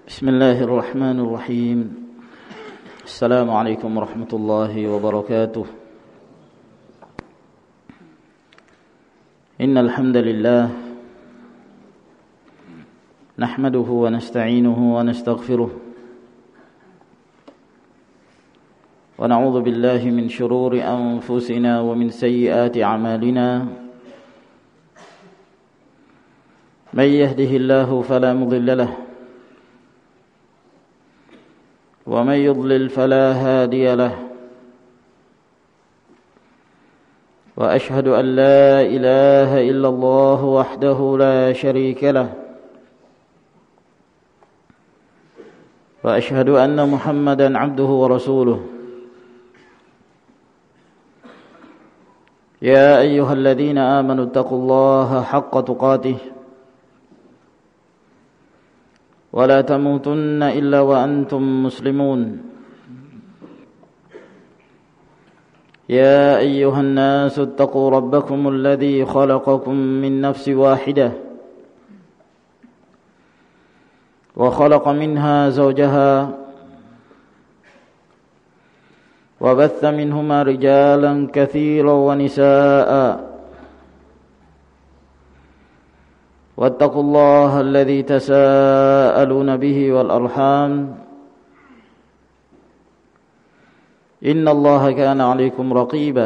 بسم الله الرحمن الرحيم. السلام عليكم ورحمة الله وبركاته. إن الحمد لله نحمده ونستعينه ونستغفره ونعوذ بالله من شرور أنفسنا ومن سيئات أعمالنا. من يهده الله فلا مضل له ومن يضلل فلا هادي له، وأشهد أن لا إله إلا الله وحده لا شريك له، وأشهد أن محمدا عبده ورسوله. يا أيها الذين آمنوا اتقوا الله حق تقاته ولا تموتن إلا وأنتم مسلمون. يا أيها الناس اتقوا ربكم الذي خلقكم من نفس واحدة وخلق منها زوجها وبث منهما رجالا كثيرا ونساء، واتقوا الله الذي تساءلون به والأرحام إن الله كان عليكم رقيبا.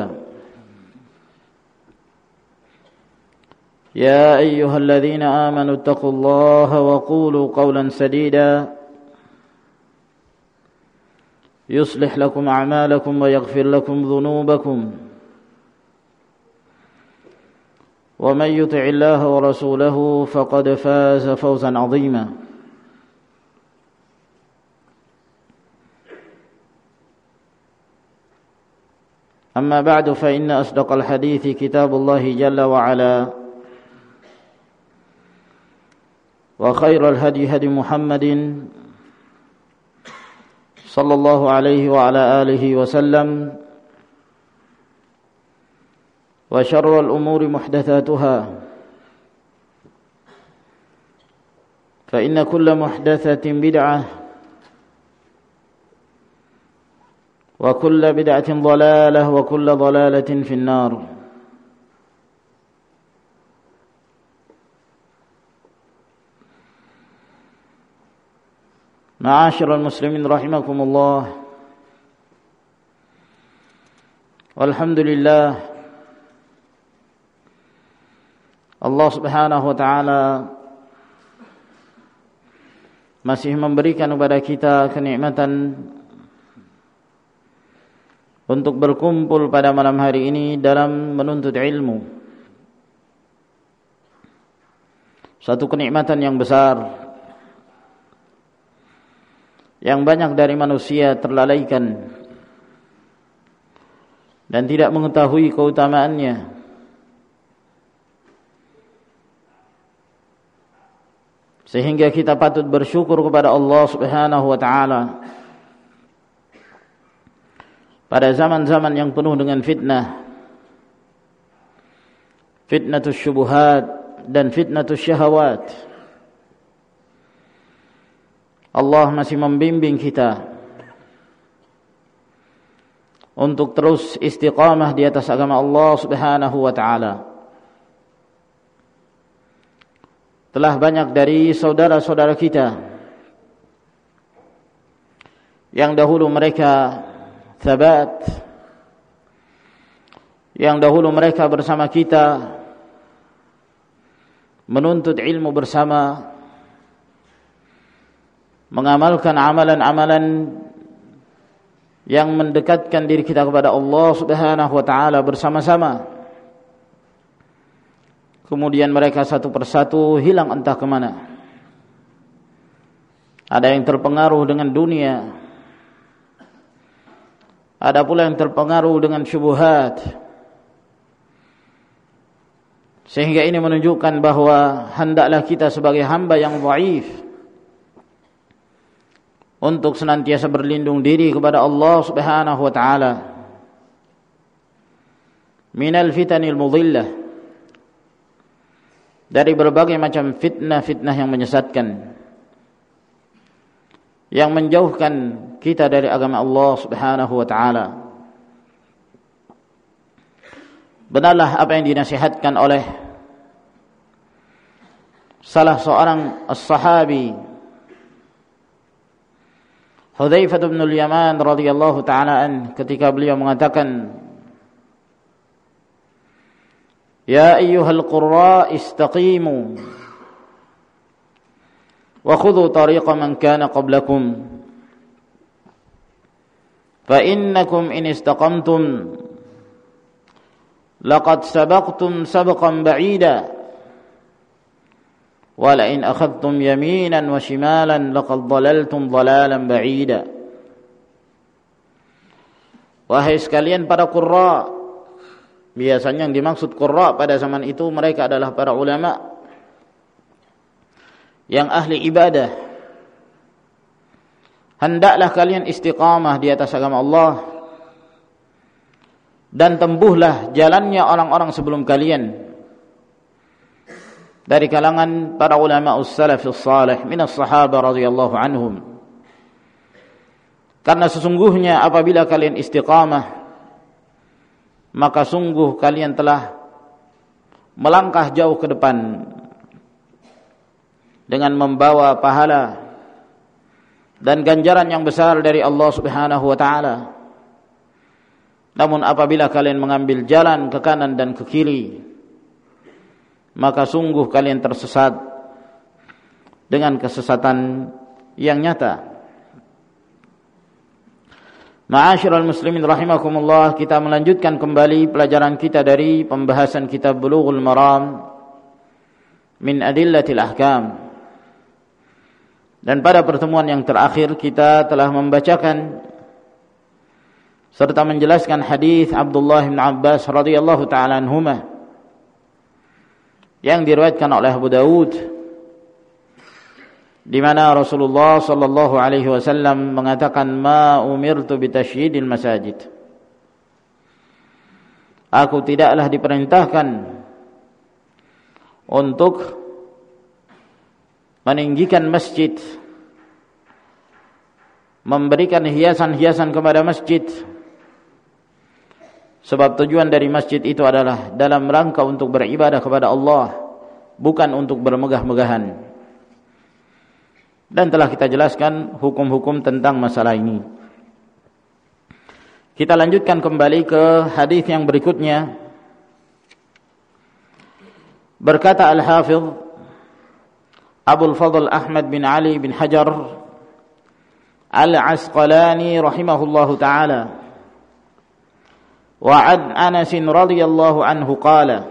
يا أيها الذين آمنوا اتقوا الله وقولوا قولا سديدا يصلح لكم أعمالكم ويغفر لكم ذنوبكم، ومن يطع الله ورسوله فقد فاز فوزا عظيما. أما بعد، فإن أصدق الحديث كتاب الله جل وعلا، وخير الهدي هدي محمد صلى الله عليه وعلى آله وسلم، وشر الأمور محدثاتها، فإن كل محدثة بدعة وكل بدعة ضلالة وكل ضلالة في النار. معاشر المسلمين رحمكم الله، والحمد لله, Allah subhanahu wa ta'ala masih memberikan kepada kita kenikmatan untuk berkumpul pada malam hari ini dalam menuntut ilmu. Satu kenikmatan yang besar yang banyak dari manusia terlalaikan dan tidak mengetahui keutamaannya. Sehingga kita patut bersyukur kepada Allah subhanahu wa ta'ala pada zaman-zaman yang penuh dengan fitnah, fitnatus syubuhat dan fitnatus syahawat. Allah masih membimbing kita untuk terus istiqamah di atas agama Allah subhanahu wa ta'ala. Telah banyak dari saudara-saudara kita yang dahulu mereka thabat, yang dahulu mereka bersama kita menuntut ilmu bersama, mengamalkan amalan-amalan yang mendekatkan diri kita kepada Allah subhanahu wa ta'ala bersama-sama. Kemudian mereka satu persatu hilang entah kemana. Ada yang terpengaruh dengan dunia, ada pula yang terpengaruh dengan syubhat. Sehingga ini menunjukkan bahwa hendaklah kita sebagai hamba yang dhaif untuk senantiasa berlindung diri kepada Allah subhanahu wa ta'ala minal fitanil mudhillah, dari berbagai macam fitnah-fitnah yang menyesatkan. yang menjauhkan kita dari agama Allah Subhanahu wa taala. Benarlah apa yang dinasihatkan oleh salah seorang as-sahabi Hudzaifah bin al-Yaman radhiyallahu taala ketika beliau mengatakan, "Ya ayyuhal qurra istaqimu wa khudhu tariqa man kana qablakum fa innakum in istaqamtum laqad sabaqtum sabqan ba'ida wa la in akhadhtum yaminan wa shimalan laqad dhalaltum dhalalan ba'ida." Wahai sekalian para qurra, biasanya yang dimaksud qurra pada zaman itu mereka adalah para ulama yang ahli ibadah. Hendaklah kalian istiqamah di atas agama Allah dan tempuhlah jalannya orang-orang sebelum kalian dari kalangan para ulama salafus salih minas sahabah radhiyallahu anhum. Karena sesungguhnya apabila kalian istiqamah, maka sungguh kalian telah melangkah jauh ke depan dengan membawa pahala dan ganjaran yang besar dari Allah Subhanahu wa taala. Namun apabila kalian mengambil jalan ke kanan dan ke kiri, maka sungguh kalian tersesat dengan kesesatan yang nyata. Ma'asyiral muslimin rahimakumullah, kita melanjutkan kembali pelajaran kita dari pembahasan kitab Bulughul Maram min Adillatil Ahkam. Dan pada pertemuan yang terakhir kita telah membacakan serta menjelaskan hadis Abdullah bin Abbas radhiyallahu taala anhuma yang diriwayatkan oleh Abu Daud, di mana Rasulullah sallallahu alaihi wasallam mengatakan, "Ma umirtu bitasydidil masajid." Aku tidaklah diperintahkan untuk meninggikan masjid, memberikan hiasan-hiasan kepada masjid. Sebab tujuan dari masjid itu adalah dalam rangka untuk beribadah kepada Allah, bukan untuk bermegah-megahan. Dan telah kita jelaskan hukum-hukum tentang masalah ini. Kita lanjutkan kembali ke hadis yang berikutnya. Berkata Al-Hafidh Abul Fadl Ahmad bin Ali bin Hajar Al-Asqalani rahimahullahu ta'ala, wa an Anas radhiyallahu anhu qala,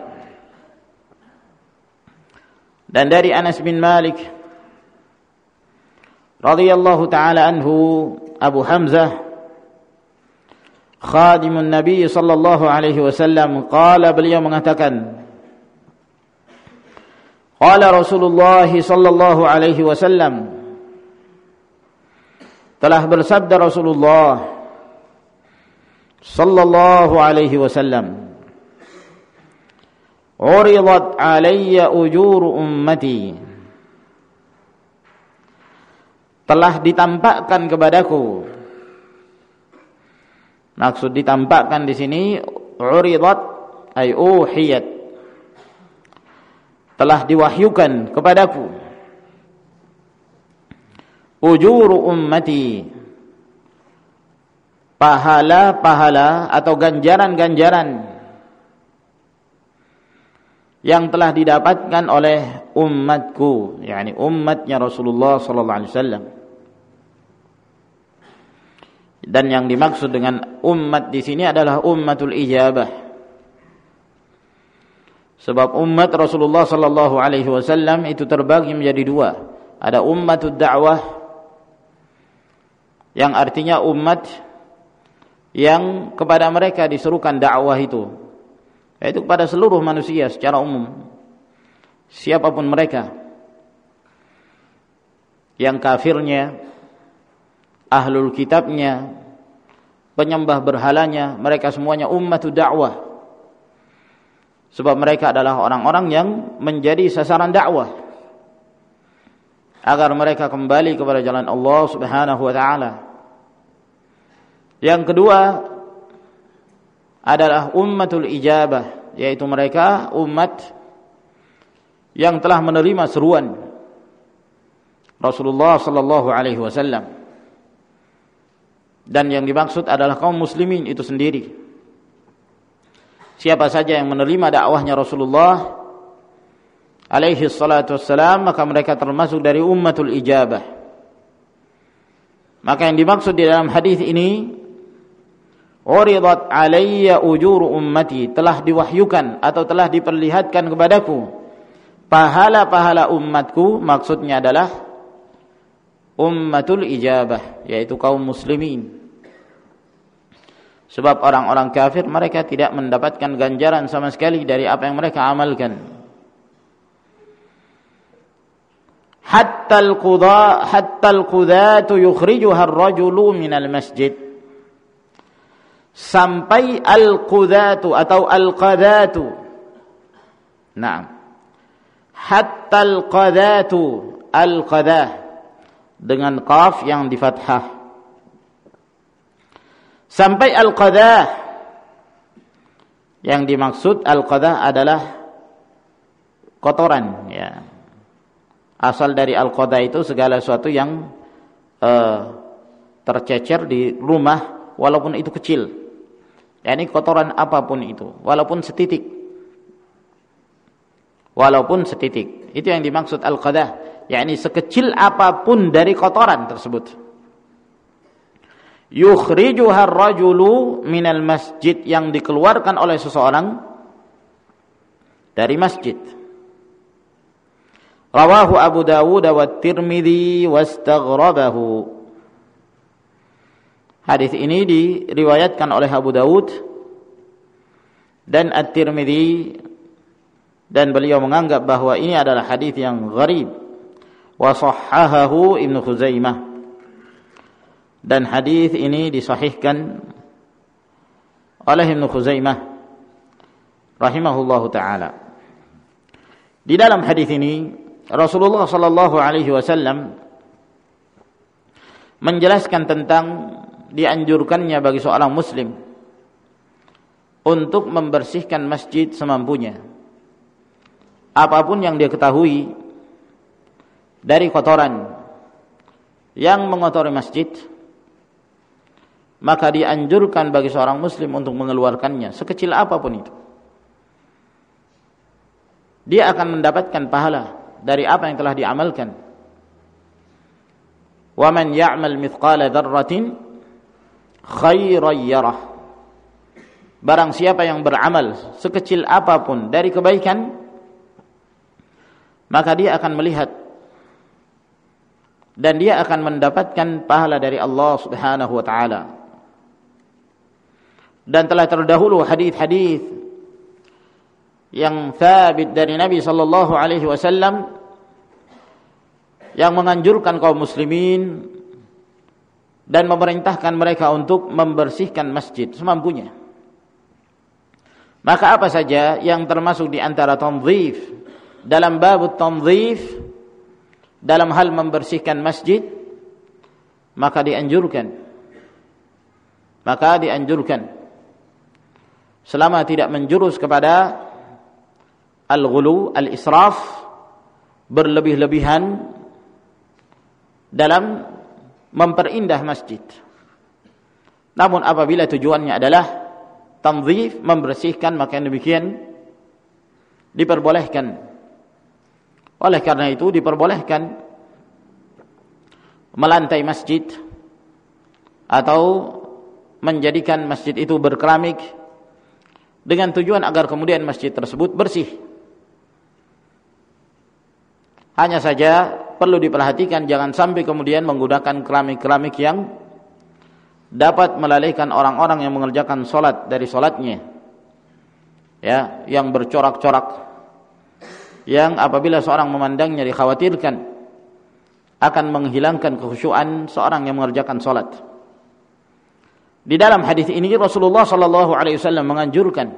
dan dari Anas bin Malik radhiyallahu ta'ala anhu, Abu Hamzah khadimun Nabi sallallahu alaihi wasallam, qala, beliau mengatakan, qala Rasulullah sallallahu alaihi wasallam, telah bersabda Rasulullah sallallahu alaihi wasallam, uridat alayya ujur ummati, telah ditampakkan kepadaku. Maksud ditampakkan di sini uridat ay uhiyat, telah diwahyukan kepadaku, ujur ummati, pahala-pahala atau ganjaran-ganjaran yang telah didapatkan oleh umatku, yakni umatnya Rasulullah sallallahu alaihi wasallam. Dan yang dimaksud dengan umat di sini adalah ummatul ijabah. Sebab umat Rasulullah sallallahu alaihi wasallam itu terbagi menjadi dua. Ada ummatud da'wah, yang artinya umat yang kepada mereka diserukan dakwah itu, yaitu kepada seluruh manusia secara umum, siapapun mereka, yang kafirnya, ahlul kitabnya, penyembah berhalanya, mereka semuanya ummatud dakwah. Sebab mereka adalah orang-orang yang menjadi sasaran dakwah. agar mereka kembali kepada jalan Allah Subhanahu wa taala. Yang kedua adalah ummatul ijabah, yaitu mereka umat yang telah menerima seruan Rasulullah sallallahu alaihi wasallam. Dan yang dimaksud adalah kaum muslimin itu sendiri. Siapa saja yang menerima dakwahnya Rasulullah alaihi salatu wassalam, maka mereka termasuk dari ummatul ijabah. Maka yang dimaksud di dalam hadis ini, uridat alayya ujur ummati, telah diwahyukan atau telah diperlihatkan kepadaku pahala-pahala umatku, maksudnya adalah ummatul ijabah, yaitu kaum muslimin. Sebab orang-orang kafir mereka tidak mendapatkan ganjaran sama sekali dari apa yang mereka amalkan. Hatta al-qudatu yukhrijuha ar-rajulu minal masjid. Sampai al-qudatu atau al-qadatu. Naam. Hatta al-qadatu, al-qadah dengan qaf yang di fathah. Sampai al-qadah. Yang dimaksud al-qadah adalah kotoran, ya. Asal dari al-qadah itu segala sesuatu yang tercecer di rumah walaupun itu kecil. Yani kotoran apapun itu, walaupun setitik. Walaupun setitik. Itu yang dimaksud al-qadah, yakni sekecil apapun dari kotoran tersebut. Yukhrijuha ar-rajulu minal masjid, yang dikeluarkan oleh seseorang dari masjid. Rawahu Abu Dawud wa Tirmidzi wastaghrabahu. Hadis ini diriwayatkan oleh Abu Dawud dan At-Tirmidzi, dan beliau menganggap bahwa ini adalah hadis yang gharib. Wa sahhahahu Ibnu Khuzaimah. Dan hadis ini disahihkan oleh Ibnu Khuzaimah rahimahullahu taala. Di dalam hadis ini Rasulullah sallallahu alaihi wasallam menjelaskan tentang dianjurkannya bagi seorang muslim untuk membersihkan masjid semampunya. Apapun yang dia ketahui dari kotoran yang mengotori masjid, maka dianjurkan bagi seorang muslim untuk mengeluarkannya, sekecil apapun itu. Dia akan mendapatkan pahala dari apa yang telah diamalkan. Wa man ya'mal mithqala dzarratin khairan yarah. Barang siapa yang beramal sekecil apapun dari kebaikan, maka dia akan melihat dan dia akan mendapatkan pahala dari Allah Subhanahu wa taala. Dan telah terdahulu hadis-hadis yang sabit dari Nabi sallallahu alaihi wasallam yang menganjurkan kaum muslimin dan memerintahkan mereka untuk membersihkan masjid semampunya. Maka apa saja yang termasuk di antara tanzif, dalam bab tanzif, dalam hal membersihkan masjid, maka dianjurkan selama tidak menjurus kepada al-ghulu, al-israf, berlebih-lebihan dalam memperindah masjid. Namun apabila tujuannya adalah tanzif, membersihkan, maka demikian diperbolehkan. Oleh karena itu diperbolehkan melantai masjid atau menjadikan masjid itu berkeramik dengan tujuan agar kemudian masjid tersebut bersih. Hanya saja perlu diperhatikan jangan sampai kemudian menggunakan keramik-keramik yang dapat melalaikan orang-orang yang mengerjakan salat dari salatnya. Ya, yang bercorak-corak, yang apabila seorang memandangnya dikhawatirkan akan menghilangkan kekhusyuan seorang yang mengerjakan salat. Di dalam hadis ini Rasulullah sallallahu alaihi wasallam menganjurkan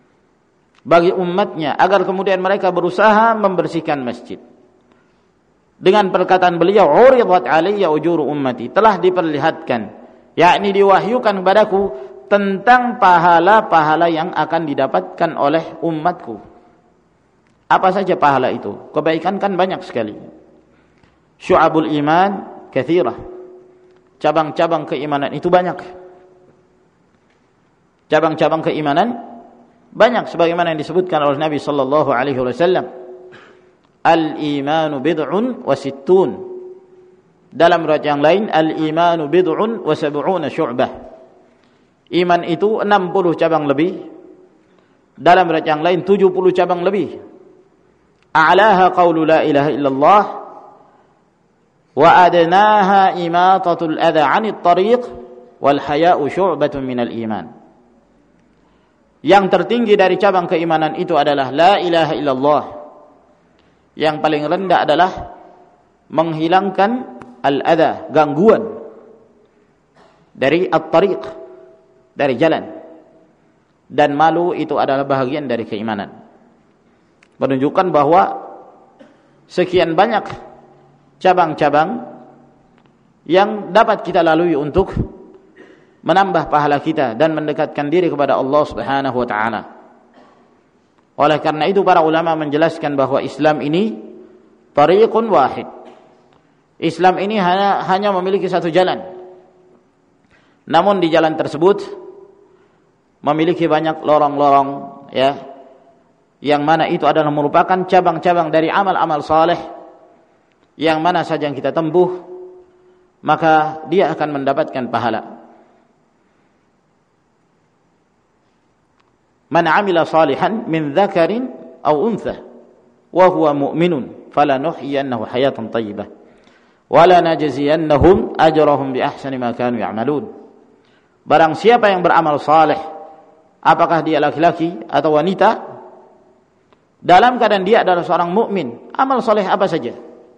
bagi umatnya agar kemudian mereka berusaha membersihkan masjid. dengan perkataan beliau, uridat alayya ujuru ummati, telah diperlihatkan, yakni diwahyukan kepadaku tentang pahala-pahala yang akan didapatkan oleh umatku. Apa saja pahala itu? Kebaikan kan banyak sekali. Syu'abul iman katsirah. Cabang-cabang keimanan itu banyak. Cabang-cabang keimanan banyak sebagaimana yang disebutkan oleh Nabi sallallahu alaihi wasallam. Al-imanu bid'un wa sittun. Dalam riwayat yang lain, al-imanu bid'un wa sab'una syu'bah. Iman itu 60 cabang lebih. Dalam riwayat yang lain 70 cabang lebih. A'laha qaulu la ilaha illallah wa adnaha imatatul adha 'anit tariq wal haya'u syu'batun minal iman. Yang tertinggi dari cabang keimanan itu adalah la ilaha illallah. Yang paling rendah adalah menghilangkan al-adha, gangguan dari at-tariq, dari jalan. Dan malu itu adalah bahagian dari keimanan. Menunjukkan bahwa sekian banyak cabang-cabang yang dapat kita lalui untuk menambah pahala kita dan mendekatkan diri kepada Allah Subhanahu wa taala. Oleh karena itu para ulama menjelaskan bahwa Islam ini tariqun wahid. Islam ini hanya memiliki satu jalan. Namun di jalan tersebut memiliki banyak lorong-lorong, ya, yang mana itu adalah merupakan cabang-cabang dari amal-amal saleh, yang mana saja yang kita tempuh maka dia akan mendapatkan pahala. Man 'amila salihan min dzakarin aw untha wa huwa mu'minun falanuhyiyannahu hayatan thayyibah wa lanajziyannahum ajrahum bi ahsani ma kanu ya'malun. Barang siapa yang beramal saleh, apakah dia laki-laki atau wanita, dalam keadaan dia adalah seorang mukmin, amal soleh apa saja,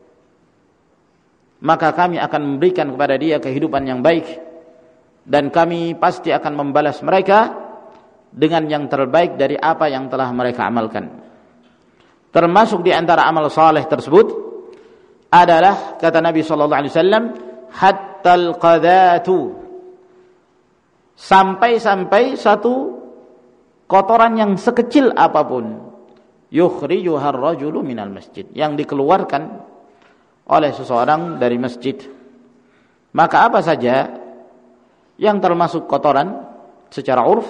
maka kami akan memberikan kepada dia kehidupan yang baik, dan kami pasti akan membalas mereka dengan yang terbaik dari apa yang telah mereka amalkan. Termasuk di antara amal saleh tersebut adalah, kata Nabi SAW, hatta al-qadatu, sampai satu kotoran yang sekecil apapun, yukhrijuha ar-rajulu minal masjid, yang dikeluarkan oleh seseorang dari masjid. Maka apa saja yang termasuk kotoran secara urf,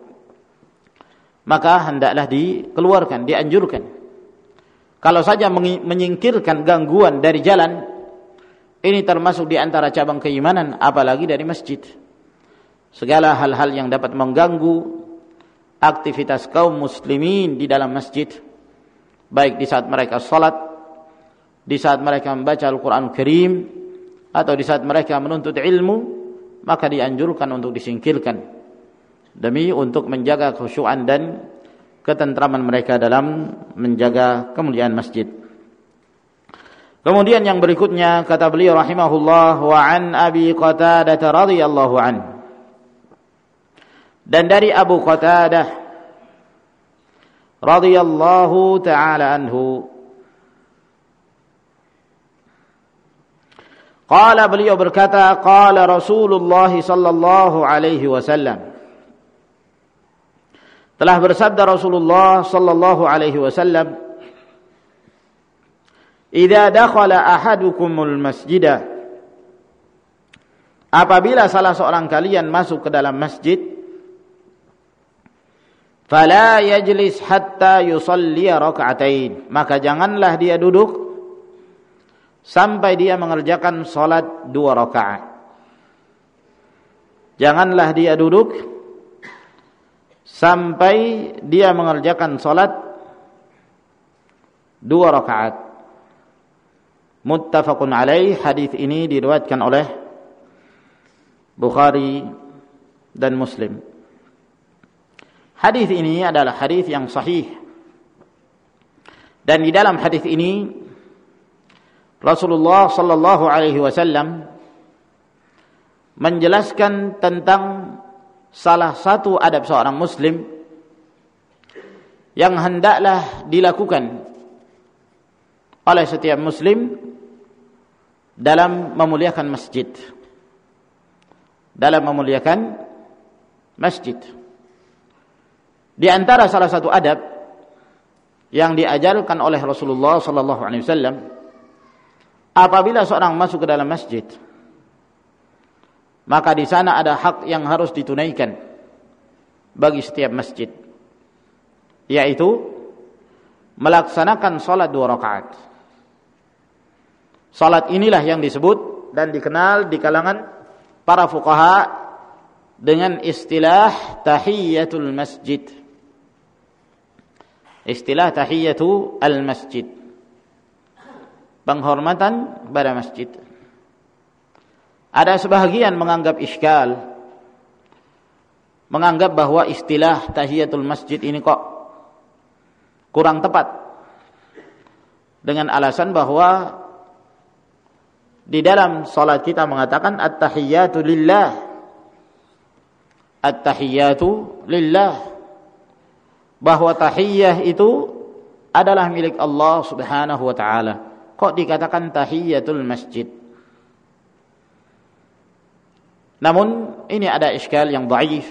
maka hendaklah dikeluarkan, dianjurkan. Kalau saja menyingkirkan gangguan dari jalan, ini termasuk di antara cabang keimanan, apalagi dari masjid. Segala hal-hal yang dapat mengganggu aktivitas kaum muslimin di dalam masjid, baik di saat mereka salat, di saat mereka membaca Al-Quran Karim, atau di saat mereka menuntut ilmu, maka dianjurkan untuk disingkirkan demi untuk menjaga khusyuan dan ketentraman mereka dalam menjaga kemuliaan masjid. Kemudian yang berikutnya, kata beliau rahimahullah, wa an Abi Qatadah radhiyallahu anhu, dan dari Abu Qatadah radhiyallahu ta'ala anhu, qala, beliau berkata, qala Rasulullah sallallahu alaihi wasallam, telah bersabda Rasulullah sallallahu alaihi wasallam, idza dakhala ahadukumul masjidah, apabila salah seorang kalian masuk ke dalam masjid, fala yajlis hatta yusalli raka'atain, maka janganlah dia duduk sampai dia mengerjakan salat 2 rakaat. Janganlah dia duduk sampai dia mengerjakan salat 2 rakaat. Muttafaqun alaih. Hadis ini diriwayatkan oleh Bukhari dan Muslim. Hadis ini adalah hadis yang sahih. Dan di dalam hadis ini Rasulullah sallallahu alaihi wasallam menjelaskan tentang salah satu adab seorang muslim yang hendaklah dilakukan oleh setiap muslim dalam memuliakan masjid. Dalam memuliakan masjid. Di antara salah satu adab yang diajarkan oleh Rasulullah sallallahu alaihi wasallam, apabila seorang masuk ke dalam masjid, maka di sana ada hak yang harus ditunaikan bagi setiap masjid, yaitu melaksanakan salat 2 rakaat. Salat inilah yang disebut dan dikenal di kalangan para fuqaha dengan istilah tahiyatul masjid. Istilah tahiyatul masjid, penghormatan pada masjid. Ada sebahagian menganggap iskal, menganggap bahwa istilah tahiyatul masjid ini kok kurang tepat, dengan alasan bahwa di dalam salat kita mengatakan at-tahiyyatu lillah. At-tahiyyatu lillah, bahwa tahiyyah itu adalah milik Allah Subhanahu wa taala. Kok dikatakan tahiyyatul masjid? Namun ini ada iskal yang dhaif.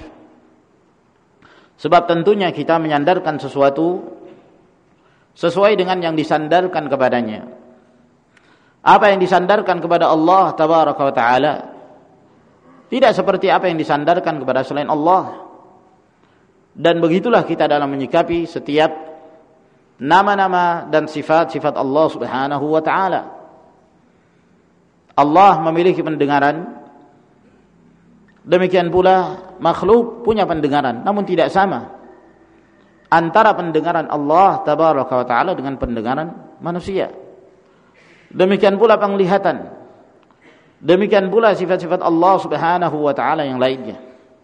Sebab tentunya kita menyandarkan sesuatu sesuai dengan yang disandarkan kepadanya. Apa yang disandarkan kepada Allah tabaraka wa taala tidak seperti apa yang disandarkan kepada selain Allah. Dan begitulah kita dalam menyikapi setiap nama-nama dan sifat-sifat Allah Subhanahu wa taala. Allah memiliki pendengaran, demikian pula makhluk punya pendengaran, namun tidak sama antara pendengaran Allah tabaraka wa taala dengan pendengaran manusia. Demikian pula penglihatan, demikian pula sifat-sifat Allah Subhanahu wa taala yang lainnya.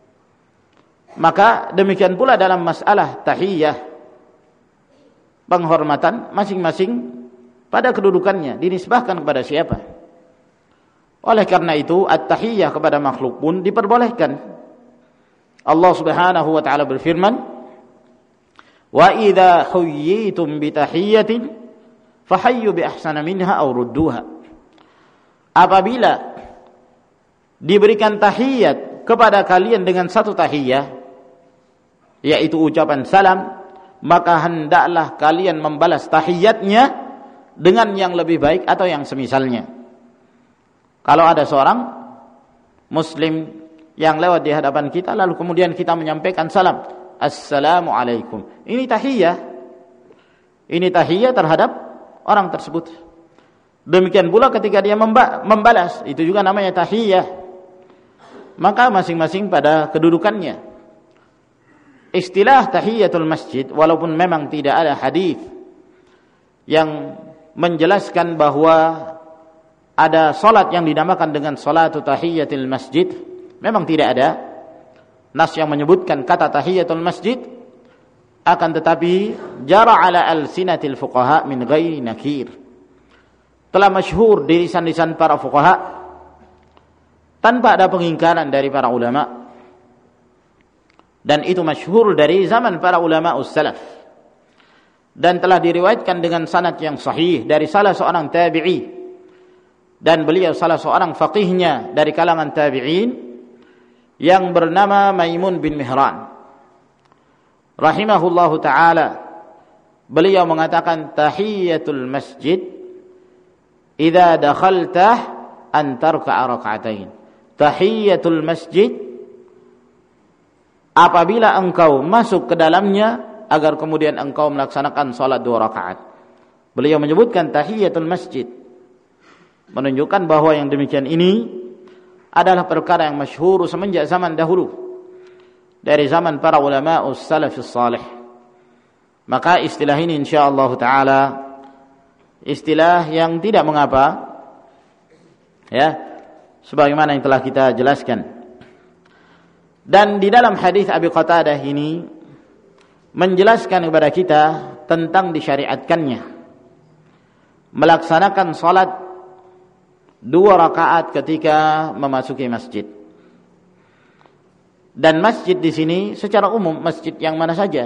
Maka demikian pula dalam masalah tahiyyah, penghormatan masing-masing pada kedudukannya dinisbahkan kepada siapa. Oleh karena itu at-tahiyyah kepada makhluk pun diperbolehkan. Allah Subhanahu wa taala berfirman, "Wa idza huyyitum bi tahiyyatin fahayyu bi ahsana minha aw rudduha." Apabila diberikan tahiyat kepada kalian dengan satu tahiyyah, yaitu ucapan salam, maka hendaklah kalian membalas tahiyyatnya dengan yang lebih baik atau yang semisalnya. Kalau ada seorang muslim yang lewat di hadapan kita, lalu kemudian kita menyampaikan salam, Assalamualaikum, ini tahiyyah. Ini tahiyyah terhadap orang tersebut. Demikian pula ketika dia membalas, itu juga namanya tahiyyah. Maka masing-masing pada kedudukannya. Istilah tahiyyatul masjid, walaupun memang tidak ada hadis yang menjelaskan bahwa ada salat yang dinamakan dengan salatu tahiyyatul masjid, memang tidak ada nas yang menyebutkan kata tahiyyatul masjid, akan tetapi jara ala alsinatil fuqaha min ghairi nakir, telah masyhur di lisan-lisan para fuqaha tanpa ada pengingkaran dari para ulama. Dan itu masyhur dari zaman para ulama salaf, dan telah diriwayatkan dengan sanad yang sahih dari salah seorang tabi'i, dan beliau salah seorang faqihnya dari kalangan tabi'in yang bernama Maimun bin Mihran rahimahullahu taala. Beliau mengatakan tahiyyatul masjid idza dakhaltah an tarka'a rak'atain. Tahiyyatul masjid, apabila engkau masuk ke dalamnya agar kemudian engkau melaksanakan salat 2 rakaat. Beliau menyebutkan tahiyyatul masjid, menunjukkan bahwa yang demikian ini adalah perkara yang masyhur semenjak zaman dahulu, dari zaman para ulama salafus salih. Maka istilah ini insyaallah taala istilah yang tidak mengapa, ya, sebagaimana yang telah kita jelaskan. Dan di dalam hadis Abi Qatadah ini menjelaskan kepada kita tentang disyariatkannya melaksanakan salat 2 rakaat ketika memasuki masjid. Dan masjid di sini secara umum masjid yang mana saja.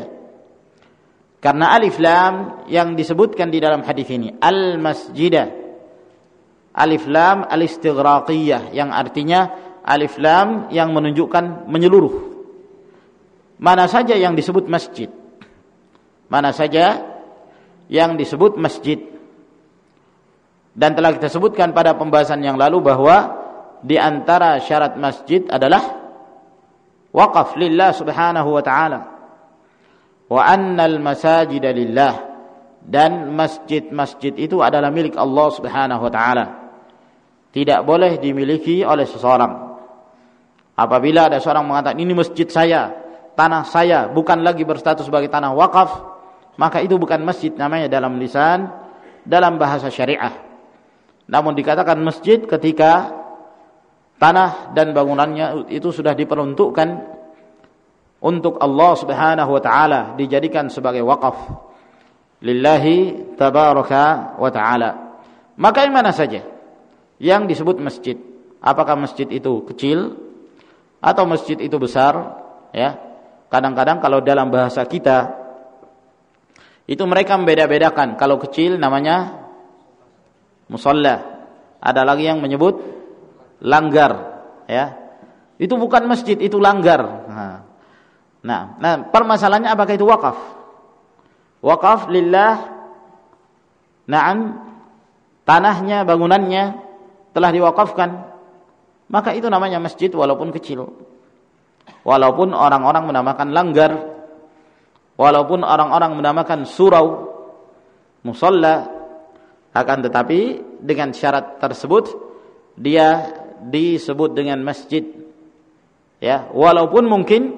Karena alif lam yang disebutkan di dalam hadis ini, al-masjidah, alif lam al-istighraqiyah, yang artinya alif lam yang menunjukkan menyeluruh. Mana saja yang disebut masjid, mana saja yang disebut masjid. Dan telah kita sebutkan pada pembahasan yang lalu bahwa di antara syarat masjid adalah waqaf lillah subhanahu wa ta'ala, wa annal masajida lillah, dan masjid-masjid itu adalah milik Allah subhanahu wa ta'ala, tidak boleh dimiliki oleh seseorang. Apabila ada seorang mengatakan ini masjid saya, tanah saya, bukan lagi berstatus sebagai tanah wakaf, maka itu bukan masjid namanya dalam lisan, dalam bahasa syariah. Namun dikatakan masjid ketika tanah dan bangunannya itu sudah diperuntukkan untuk Allah subhanahu wa ta'ala, dijadikan sebagai wakaf lillahi tabaraka wa ta'ala. Maka yang mana saja yang disebut masjid, apakah masjid itu kecil atau masjid itu besar, ya. Kadang-kadang kalau dalam bahasa kita itu mereka membeda-bedakan. Kalau kecil namanya musalla, ada lagi yang menyebut langgar, ya. Itu bukan masjid, itu langgar. Nah, permasalahannya apakah itu wakaf? Wakaf lillah, na'am, tanahnya, bangunannya telah diwakafkan, maka itu namanya masjid walaupun kecil. Walaupun orang-orang menamakan langgar, walaupun orang-orang menamakan surau, musalla, akan tetapi dengan syarat tersebut dia disebut dengan masjid, ya, walaupun mungkin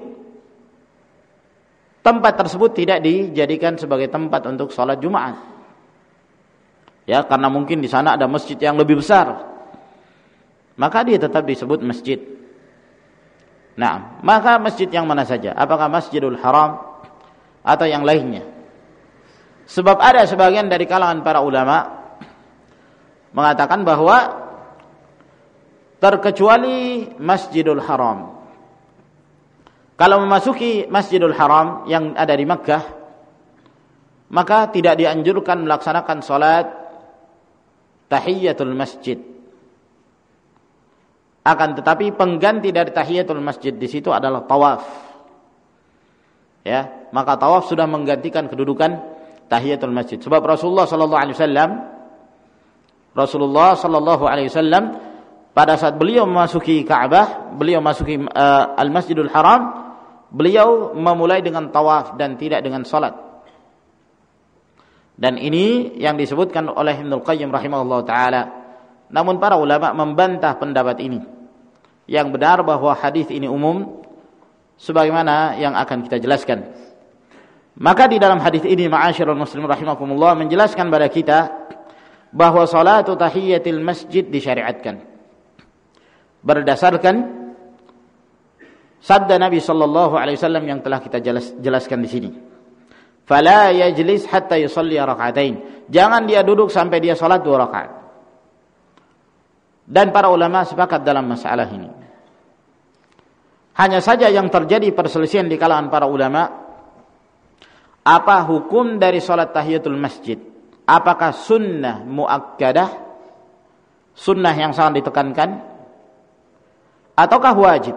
tempat tersebut tidak dijadikan sebagai tempat untuk sholat Jumat, ya, karena mungkin di sana ada masjid yang lebih besar, maka dia tetap disebut masjid. Nah, maka masjid yang mana saja? Apakah Masjidul Haram atau yang lainnya? Sebab ada sebagian dari kalangan para ulama mengatakan bahwa terkecuali Masjidul Haram. Kalau memasuki Masjidul Haram yang ada di Makkah, maka tidak dianjurkan melaksanakan salat tahiyatul masjid. Akan tetapi pengganti dari tahiyatul masjid di situ adalah tawaf. Ya, maka tawaf sudah menggantikan kedudukan tahiyatul masjid. Sebab Rasulullah sallallahu alaihi wasallam pada saat beliau memasuki Ka'bah, beliau memasuki Al-Masjidul Haram, beliau memulai dengan tawaf dan tidak dengan salat. Dan ini yang disebutkan oleh Ibnul Qayyim rahimahullah ta'ala. Namun para ulama membantah pendapat ini. Yang benar bahwa hadis ini umum, sebagaimana yang akan kita jelaskan. Maka di dalam hadis ini, ma'asyiral muslimin rahimakumullah, menjelaskan pada kita bahwa salatu tahiyatil masjid disyariatkan berdasarkan sabda Nabi sallallahu alaihi wasallam yang telah kita jelaskan di sini. Fala yajlis hatta yusalli rak'atain. Jangan dia duduk sampai dia salat 2 rakaat. Dan para ulama sepakat dalam masalah ini. Hanya saja yang terjadi perselisihan di kalangan para ulama, apa hukum dari salat tahiyatul masjid? Apakah sunnah muakkadah, sunnah yang sangat ditekankan, ataukah wajib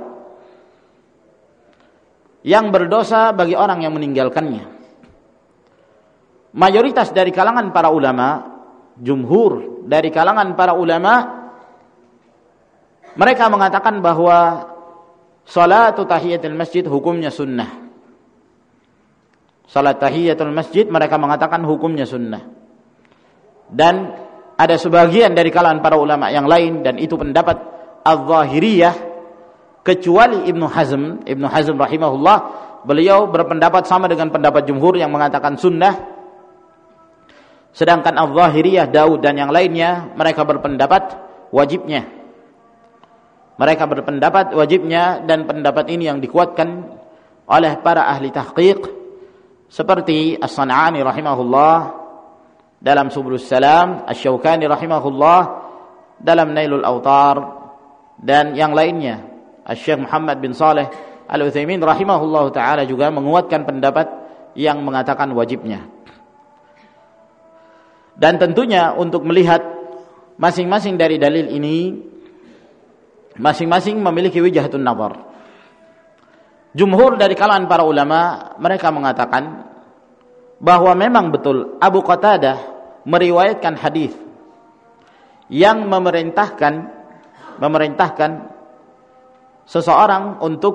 yang berdosa bagi orang yang meninggalkannya? Mayoritas dari kalangan para ulama, jumhur dari kalangan para ulama, mereka mengatakan bahwa salatu tahiyatul masjid hukumnya sunnah. Salat tahiyatul masjid mereka mengatakan hukumnya sunnah. Dan ada sebagian dari kalangan para ulama yang lain, dan itu pendapat al-Zahiriyah, kecuali Ibnu Hazm rahimahullah, beliau berpendapat sama dengan pendapat jumhur yang mengatakan sunnah. Sedangkan al-Zahiriyah, Daud dan yang lainnya, mereka berpendapat wajibnya. Mereka berpendapat wajibnya, dan pendapat ini yang dikuatkan oleh para ahli tahqiq seperti As-San'ani rahimahullah dalam Subulus Salam, Asy-Syaukani rahimahullah dalam Nailul Awtar, dan yang lainnya. Asy-Syaikh Muhammad bin Shalih Al-Utsaimin rahimahullah taala juga menguatkan pendapat yang mengatakan wajibnya. Dan tentunya untuk melihat masing-masing dari dalil ini masing-masing memiliki wijhatun nazar. Jumhur dari kalangan para ulama mereka mengatakan bahwa memang betul Abu Qatadah meriwayatkan hadis yang memerintahkan seseorang untuk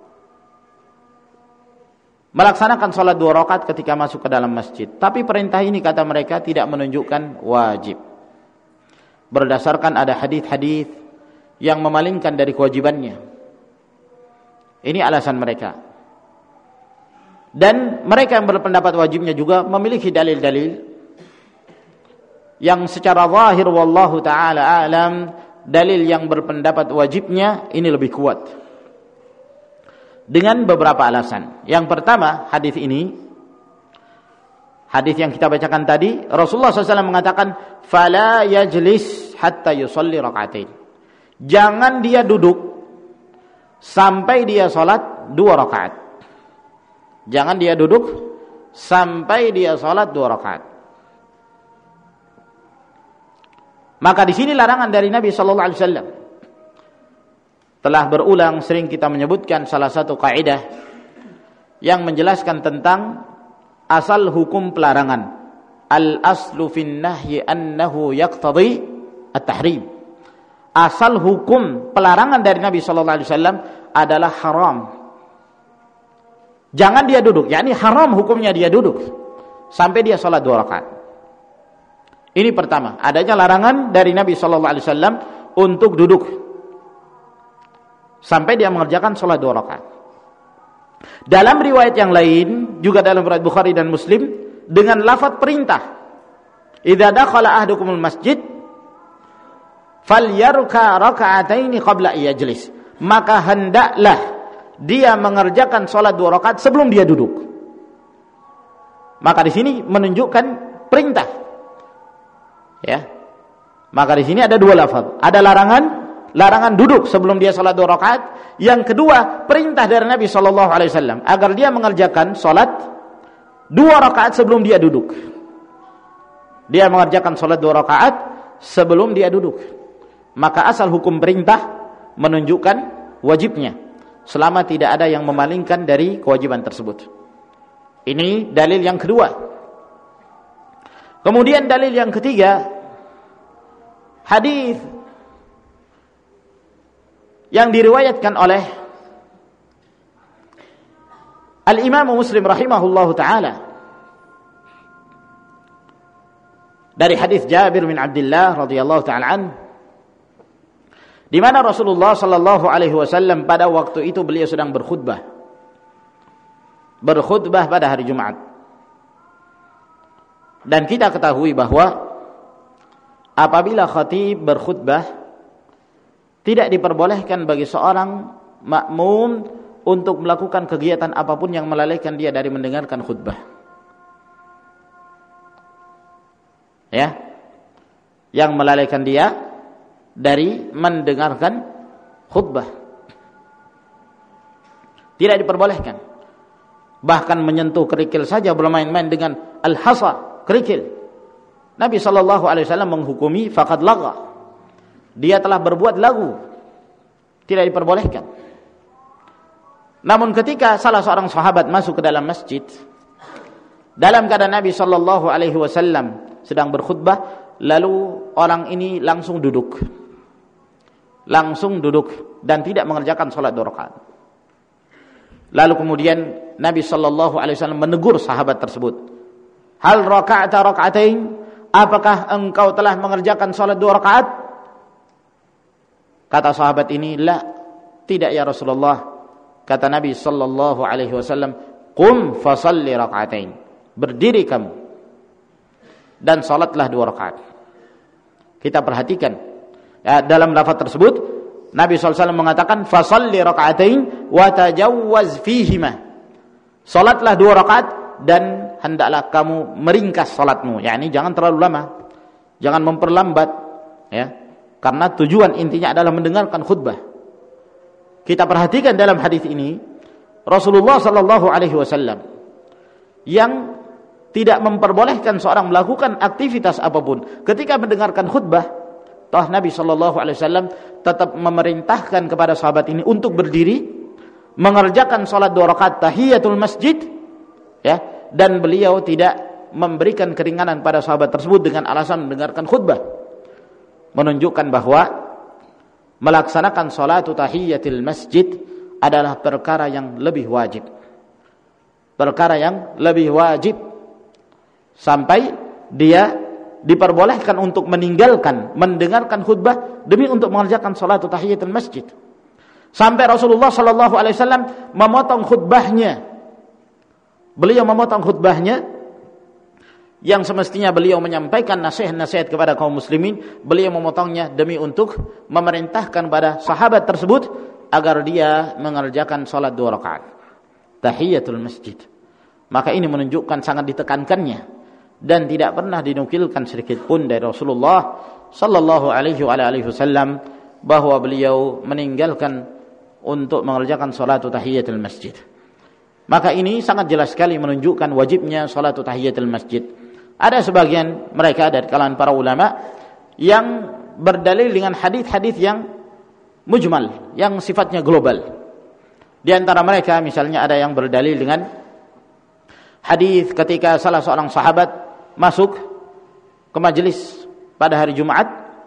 melaksanakan salat 2 rakaat ketika masuk ke dalam masjid. Tapi perintah ini kata mereka tidak menunjukkan wajib. Berdasarkan ada hadis-hadis yang memalingkan dari kewajibannya. Ini alasan mereka. Dan mereka yang berpendapat wajibnya juga memiliki dalil-dalil yang secara zahir wallahu taala alam dalil yang berpendapat wajibnya ini lebih kuat. Dengan beberapa alasan. Yang pertama, hadis ini, hadis yang kita bacakan tadi, Rasulullah SAW mengatakan, "Fala yajlis hatta yusalli raka'atain." Jangan dia duduk sampai dia salat 2 rakaat. Jangan dia duduk sampai dia salat 2 rakaat. Maka di sini larangan dari Nabi sallallahu alaihi wasallam. Telah berulang sering kita menyebutkan salah satu kaidah yang menjelaskan tentang asal hukum pelarangan. Al-aslu fin nahyi annahu yaqtadi at-tahrim. Asal hukum pelarangan dari Nabi sallallahu alaihi wasallam adalah haram. Jangan dia duduk, yakni haram hukumnya dia duduk sampai dia salat 2 rakaat. Ini pertama, adanya larangan dari Nabi sallallahu alaihi wasallam untuk duduk sampai dia mengerjakan salat 2 rakaat. Dalam riwayat yang lain, juga dalam riwayat Bukhari dan Muslim, dengan lafaz perintah. Idza dakhala ahadukumul masjid falyarka raka'ataini qabla yajlis. Maka hendaklah dia mengerjakan salat 2 rakaat sebelum dia duduk. Maka di sini menunjukkan perintah. Ya. Maka di sini ada 2 lafaz. Ada larangan duduk sebelum dia salat 2 rakaat. Yang kedua, perintah dari Nabi sallallahu alaihi wasallam agar dia mengerjakan salat 2 rakaat sebelum dia duduk. Dia mengerjakan salat 2 rakaat sebelum dia duduk. Maka asal hukum perintah menunjukkan wajibnya selama tidak ada yang memalingkan dari kewajiban tersebut. Ini dalil yang kedua. Kemudian dalil yang ketiga, hadis yang diriwayatkan oleh Al-Imam Muslim rahimahullahu taala dari hadis Jabir bin Abdullah radhiyallahu taala anhu, di mana Rasulullah sallallahu alaihi wasallam pada waktu itu beliau sedang berkhutbah pada hari Jumat. Dan kita ketahui bahwa apabila khatib berkhutbah tidak diperbolehkan bagi seorang makmum untuk melakukan kegiatan apapun yang melalaikan dia dari mendengarkan khutbah. Ya. Yang melalaikan dia dari mendengarkan khutbah. Tidak diperbolehkan. Bahkan menyentuh kerikil saja belum main-main dengan al-hasa, kerikil. Nabi SAW menghukumi faqad lagha. Dia telah berbuat lagu. Tidak diperbolehkan. Namun ketika salah seorang sahabat masuk ke dalam masjid, dalam keadaan Nabi SAW sedang berkhutbah, lalu orang ini langsung duduk dan tidak mengerjakan salat 2 rakaat. Lalu kemudian Nabi SAW menegur sahabat tersebut. Hal raka'ata raka'atain? Apakah engkau telah mengerjakan salat 2 rakaat? Kata sahabat ini, la, tidak ya Rasulullah. Kata Nabi SAW, qum fasalli raka'atain. Berdiri kamu dan salatlah 2 rakaat. Kita perhatikan ya, dalam lafaz tersebut Nabi SAW mengatakan fasalli raka'atain wa tajawwaz fihima. Salatlah 2 rakaat dan hendaklah kamu meringkas salatmu. Yani jangan terlalu lama. Jangan memperlambat ya. Karena tujuan intinya adalah mendengarkan khutbah. Kita perhatikan dalam hadis ini Rasulullah sallallahu alaihi wasallam yang tidak memperbolehkan seorang melakukan aktivitas apapun ketika mendengarkan khutbah Toh Nabi SAW tetap memerintahkan kepada sahabat ini untuk berdiri mengerjakan salat 2 rakaat tahiyatul masjid, ya, dan beliau tidak memberikan keringanan pada sahabat tersebut dengan alasan mendengarkan khutbah, menunjukkan bahwa melaksanakan salatu tahiyatul masjid adalah perkara yang lebih wajib, perkara yang lebih wajib, sampai dia diperbolehkan untuk meninggalkan mendengarkan khutbah demi untuk mengerjakan salat tahiyatul masjid. Sampai Rasulullah sallallahu alaihi wasallam memotong khutbahnya. Beliau memotong khutbahnya yang semestinya beliau menyampaikan nasihat-nasihat kepada kaum muslimin, beliau memotongnya demi untuk memerintahkan pada sahabat tersebut agar dia mengerjakan salat 2 rakaat tahiyatul masjid. Maka ini menunjukkan sangat ditekankannya dan tidak pernah dinukilkan sedikit pun dari Rasulullah sallallahu alaihi wasallam bahwa beliau meninggalkan untuk mengerjakan salat tahiyatul masjid. Maka ini sangat jelas sekali menunjukkan wajibnya salat tahiyatul masjid. Ada sebagian mereka dari kalangan para ulama yang berdalil dengan hadis-hadis yang mujmal, yang sifatnya global. Di antara mereka misalnya ada yang berdalil dengan hadis ketika salah seorang sahabat masuk ke majelis pada hari Jumat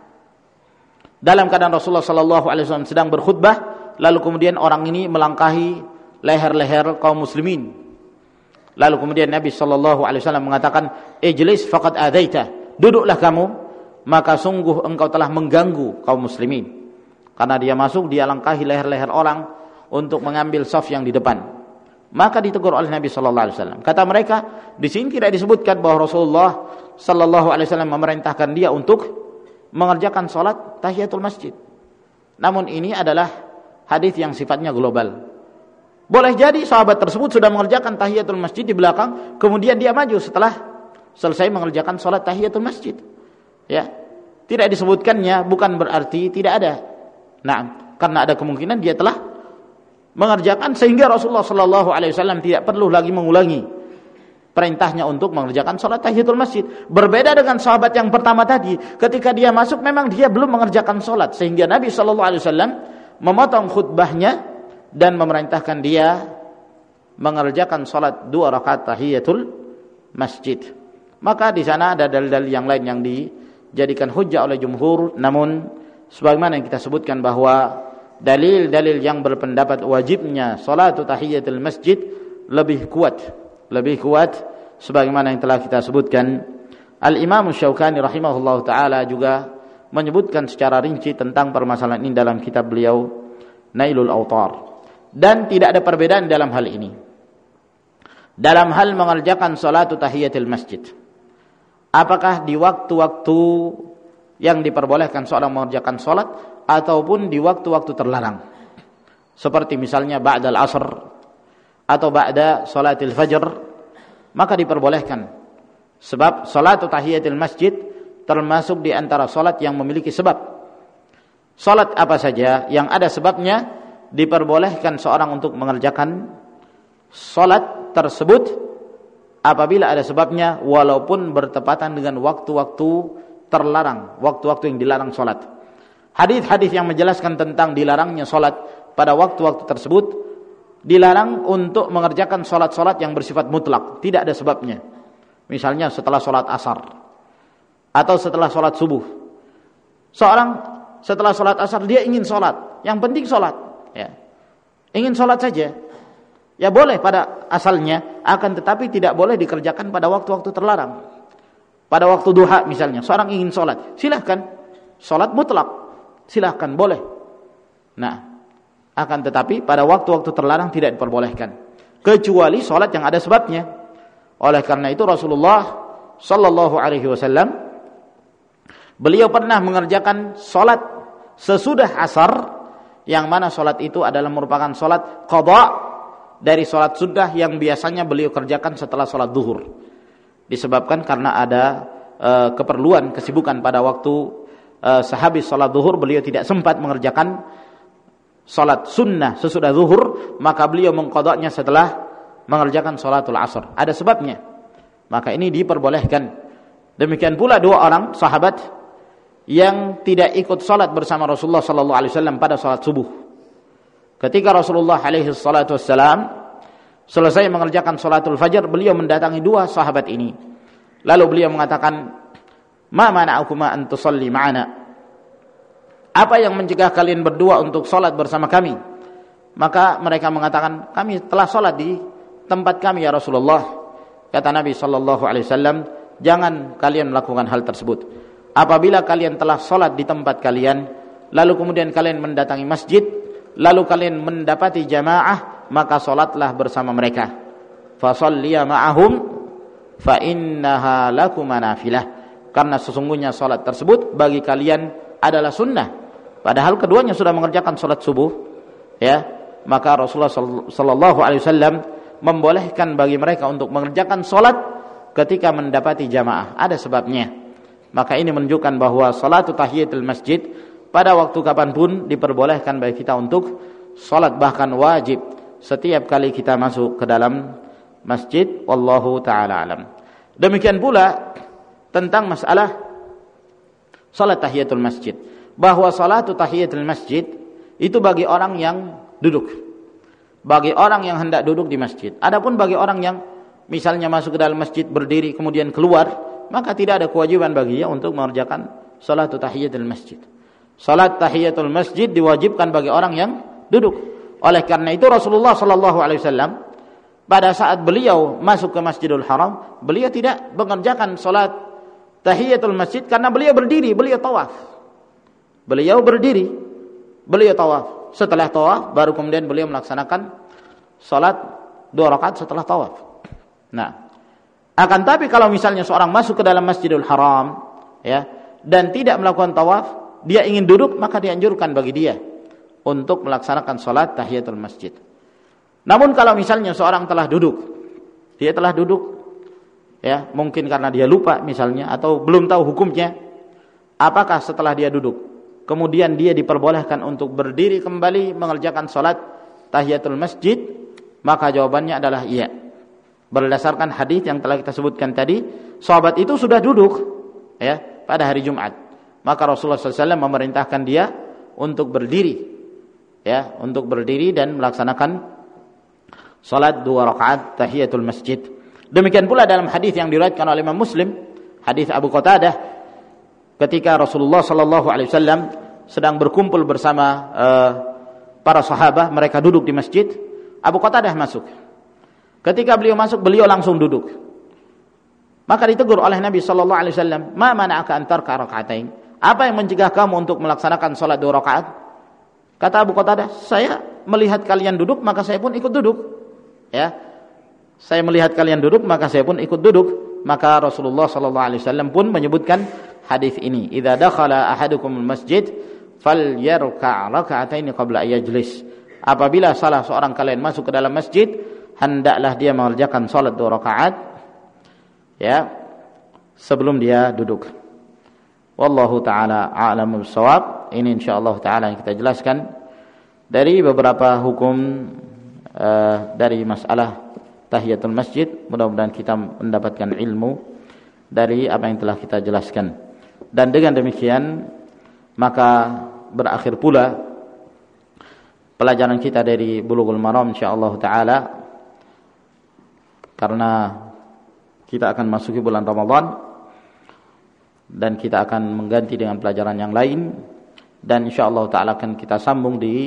dalam keadaan Rasulullah sallallahu alaihi wasallam sedang berkhutbah, lalu kemudian orang ini melangkahi leher-leher kaum muslimin. Lalu kemudian Nabi sallallahu alaihi wasallam mengatakan, "Ijlis faqad adaita." Duduklah kamu, maka sungguh engkau telah mengganggu kaum muslimin. Karena dia masuk, dia langkahi leher-leher orang untuk mengambil saf yang di depan. Maka ditegur oleh Nabi sallallahu alaihi wasallam. Kata mereka, di sini tidak disebutkan bahwa Rasulullah sallallahu alaihi wasallam memerintahkan dia untuk mengerjakan salat tahiyatul masjid. Namun ini adalah hadis yang sifatnya global. Boleh jadi sahabat tersebut sudah mengerjakan tahiyatul masjid di belakang, kemudian dia maju setelah selesai mengerjakan salat tahiyatul masjid. Ya. Tidak disebutkannya bukan berarti tidak ada. Nah, karena ada kemungkinan dia telah mengerjakan sehingga Rasulullah sallallahu alaihi wasallam tidak perlu lagi mengulangi perintahnya untuk mengerjakan salat tahiyatul masjid. Berbeda dengan sahabat yang pertama tadi, ketika dia masuk memang dia belum mengerjakan salat sehingga Nabi sallallahu alaihi wasallam memotong khutbahnya dan memerintahkan dia mengerjakan salat 2 rakaat tahiyatul masjid. Maka di sana ada dalil-dalil yang lain yang dijadikan hujjah oleh jumhur, namun sebagaimana yang kita sebutkan bahwa dalil-dalil yang berpendapat wajibnya salatu tahiyatul masjid lebih kuat sebagaimana yang telah kita sebutkan. Al-Imam Syaukani rahimahullah taala juga menyebutkan secara rinci tentang permasalahan ini dalam kitab beliau Nailul Awtar. Dan tidak ada perbedaan dalam hal ini, dalam hal mengerjakan salatu tahiyatul masjid, apakah di waktu-waktu yang diperbolehkan seorang mengerjakan salat ataupun di waktu-waktu terlarang, seperti misalnya ba'dal asr atau ba'da salatil fajr, maka diperbolehkan. Sebab salatu tahiyatul masjid termasuk di antara salat yang memiliki sebab. Salat apa saja yang ada sebabnya diperbolehkan seorang untuk mengerjakan salat tersebut apabila ada sebabnya, walaupun bertepatan dengan waktu-waktu terlarang, waktu-waktu yang dilarang salat. Hadis-hadis yang menjelaskan tentang dilarangnya salat pada waktu-waktu tersebut, dilarang untuk mengerjakan salat-salat yang bersifat mutlak, tidak ada sebabnya. Misalnya setelah salat asar atau setelah salat subuh. Seorang setelah salat asar dia ingin salat, yang penting salat, ya. Ingin salat saja. Ya boleh pada asalnya, akan tetapi tidak boleh dikerjakan pada waktu-waktu terlarang. Pada waktu duha misalnya, seorang ingin salat, silahkan. Salat mutlak, silahkan, boleh. Nah, akan tetapi pada waktu-waktu terlarang tidak diperbolehkan, kecuali salat yang ada sebabnya. Oleh karena itu Rasulullah sallallahu alaihi wasallam beliau pernah mengerjakan salat sesudah asar, yang mana salat itu adalah merupakan salat qada dari salat sunnah yang biasanya beliau kerjakan setelah salat zuhur. Disebabkan karena ada keperluan, kesibukan pada waktu sehabis salat zuhur beliau tidak sempat mengerjakan salat sunnah sesudah zuhur, maka beliau mengqadanya setelah mengerjakan salatul asar. Ada sebabnya. Maka ini diperbolehkan. Demikian pula dua orang sahabat yang tidak ikut salat bersama Rasulullah sallallahu alaihi wasallam pada salat subuh. Ketika Rasulullah alaihi salatu wassalam selesai mengerjakan salatul fajar, beliau mendatangi dua sahabat ini. Lalu beliau mengatakan, "Ma mana'akuma an tusalli ma'ana?" Apa yang mencegah kalian berdua untuk salat bersama kami? Maka mereka mengatakan, "Kami telah salat di tempat kami ya Rasulullah." Kata Nabi sallallahu alaihi wasallam, "Jangan kalian melakukan hal tersebut. Apabila kalian telah salat di tempat kalian, lalu kemudian kalian mendatangi masjid, lalu kalian mendapati jamaah, maka salatlah bersama mereka. Fasalliya ma'ahum fa innaha lakum nafilah." Karena sesungguhnya salat tersebut bagi kalian adalah sunnah. Padahal keduanya sudah mengerjakan salat subuh, ya. Maka Rasulullah sallallahu alaihi wasallam membolehkan bagi mereka untuk mengerjakan salat ketika mendapati jamaah. Ada sebabnya. Maka ini menunjukkan bahwa salatu tahiyatul masjid pada waktu kapanpun diperbolehkan bagi kita untuk salat, bahkan wajib setiap kali kita masuk ke dalam masjid. Wallahu ta'ala alam. Demikian pula tentang masalah salat tahiyatul masjid, bahwa salatu tahiyatul masjid itu bagi orang yang duduk, bagi orang yang hendak duduk di masjid. Adapun bagi orang yang misalnya masuk ke dalam masjid berdiri kemudian keluar, maka tidak ada kewajiban baginya untuk mengerjakan salatu tahiyatul masjid. Salat tahiyatul masjid diwajibkan bagi orang yang duduk. Oleh karena itu Rasulullah sallallahu alaihi wasallam pada saat beliau masuk ke Masjidil Haram, beliau tidak mengerjakan salat tahiyatul masjid karena beliau berdiri, beliau tawaf. Beliau berdiri, beliau tawaf. Setelah tawaf baru kemudian beliau melaksanakan salat 2 rakaat setelah tawaf. Nah, akan tapi kalau misalnya seorang masuk ke dalam Masjidil Haram, ya, dan tidak melakukan tawaf, dia ingin duduk, maka dianjurkan bagi dia untuk melaksanakan salat tahiyatul masjid. Namun kalau misalnya seorang telah duduk, dia telah duduk, ya, mungkin karena dia lupa misalnya atau belum tahu hukumnya, apakah setelah dia duduk kemudian dia diperbolehkan untuk berdiri kembali mengerjakan salat tahiyatul masjid? Maka jawabannya adalah iya. Berdasarkan hadis yang telah kita sebutkan tadi, sahabat itu sudah duduk, ya, pada hari Jumat. Maka Rasulullah SAW memerintahkan dia untuk berdiri, ya, untuk berdiri dan melaksanakan salat 2 rakaat tahiyatul masjid. Demikian pula dalam hadis yang diriwayatkan oleh Imam Muslim, hadis Abu Qatadah, ketika Rasulullah sallallahu alaihi wasallam sedang berkumpul bersama para sahabat, mereka duduk di masjid, Abu Qatadah masuk. Ketika beliau masuk, beliau langsung duduk. Maka ditegur oleh Nabi sallallahu alaihi wasallam, "Ma mana'aka an tarka rak'atain?" Apa yang mencegah kamu untuk melaksanakan salat 2 rakaat? Kata Abu Qatadah, "Saya melihat kalian duduk, maka saya pun ikut duduk." Ya. Saya melihat kalian duduk, maka saya pun ikut duduk. Maka Rasulullah sallallahu alaihi wasallam pun menyebutkan hadis ini, "Idza dakhala ahadukumul masjid falyarka' rak'ataini qabla yajlis." Apabila salah seorang kalian masuk ke dalam masjid, hendaklah dia mengerjakan salat 2 rakaat, ya, sebelum dia duduk. Wallahu taala a'lamu bissawab. Ini insyaallah taala yang kita jelaskan dari beberapa hukum dari masalah tahiyatul masjid. Mudah-mudahan kita mendapatkan ilmu dari apa yang telah kita jelaskan. Dan dengan demikian maka berakhir pula pelajaran kita dari Bulughul Maram insyaallah taala, karena kita akan masuki bulan Ramadan dan kita akan mengganti dengan pelajaran yang lain, dan insyaallah taala akan kita sambung di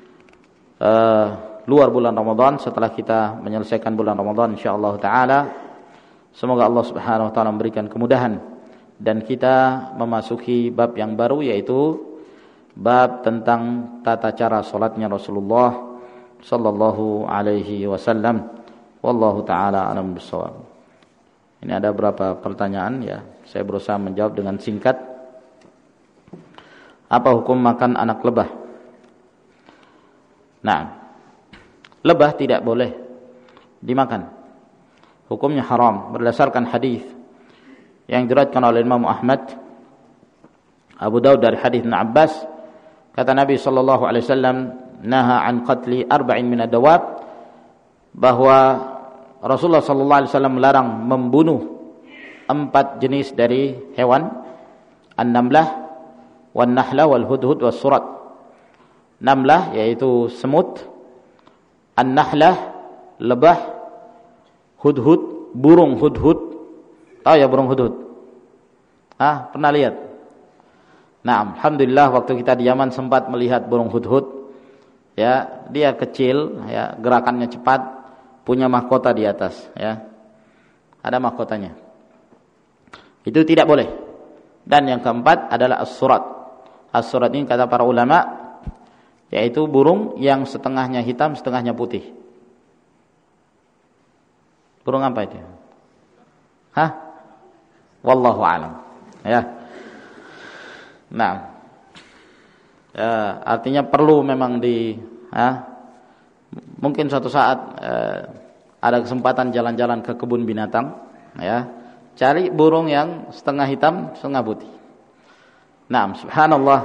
luar bulan Ramadan setelah kita menyelesaikan bulan Ramadan insyaallah taala. Semoga Allah Subhanahu wa taala memberikan kemudahan dan kita memasuki bab yang baru, yaitu bab tentang tata cara salatnya Rasulullah sallallahu alaihi wasallam. Wallahu taala a'lam bissawab. Ini ada beberapa pertanyaan, ya. Saya berusaha menjawab dengan singkat. Apa hukum makan anak lebah? Nah, lebah tidak boleh dimakan. Hukumnya haram berdasarkan hadis yang diriwayatkan oleh Imam Ahmad, Abu Daud dari hadis Ibnu Abbas, kata Nabi sallallahu alaihi wasallam, "Naha an qatli arba'in min ad-dawab," bahwa Rasulullah sallallahu alaihi wasallam melarang membunuh 4 jenis dari hewan, an-namlah, wan nahla wal hudhud was surat. Namlah yaitu semut, an-nahlah lebah, hudhud burung hudhud. Tahu ya burung hudhud? Pernah lihat? Nah, alhamdulillah waktu kita di Yaman sempat melihat burung hudhud. Ya, dia kecil, ya, gerakannya cepat, punya mahkota di atas, ya. Ada mahkotanya. Itu tidak boleh. Dan yang keempat adalah as-surat. As-surat ini kata para ulama yaitu burung yang setengahnya hitam, setengahnya putih. Burung apa itu? Wallahu a'lam. Ya. Nah, artinya perlu memang mungkin suatu saat ada kesempatan jalan-jalan ke kebun binatang, ya, cari burung yang setengah hitam, setengah putih. Nah, subhanallah,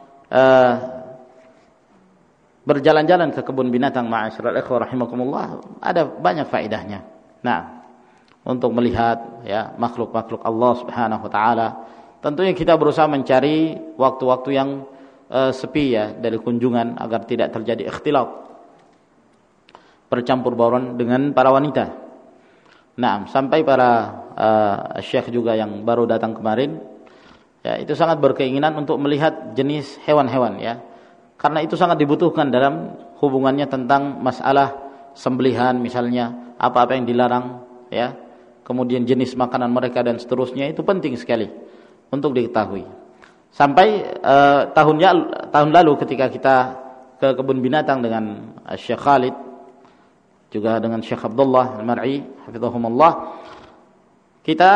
berjalan-jalan ke kebun binatang, ma'asyiral ikhwah rahimakumullah, ada banyak faedahnya. Nah, untuk melihat, ya, makhluk-makhluk Allah Subhanahu wa taala. Tentunya kita berusaha mencari waktu-waktu yang sepi, ya, dari kunjungan agar tidak terjadi ikhtilat, bercampur bauran dengan para wanita. Nah, sampai para syekh juga yang baru datang kemarin, ya, itu sangat berkeinginan untuk melihat jenis hewan-hewan, ya, karena itu sangat dibutuhkan dalam hubungannya tentang masalah sembelihan misalnya, apa-apa yang dilarang, ya, kemudian jenis makanan mereka dan seterusnya, itu penting sekali untuk diketahui. Sampai tahun lalu ketika kita ke kebun binatang dengan Syekh Khalid, juga dengan Syekh Abdullah Al-Mar'i hafizahumullah, kita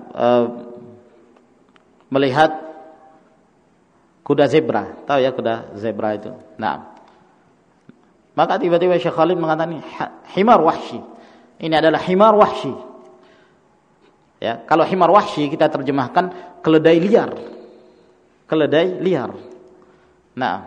melihat kuda zebra. Tahu ya kuda zebra itu? Nah, maka tiba-tiba Syekh Khalid mengatakan himar wahshi. Ini adalah himar wahshi. Ya, kalau himar wahshi kita terjemahkan keledai liar. Keledai liar. Nah,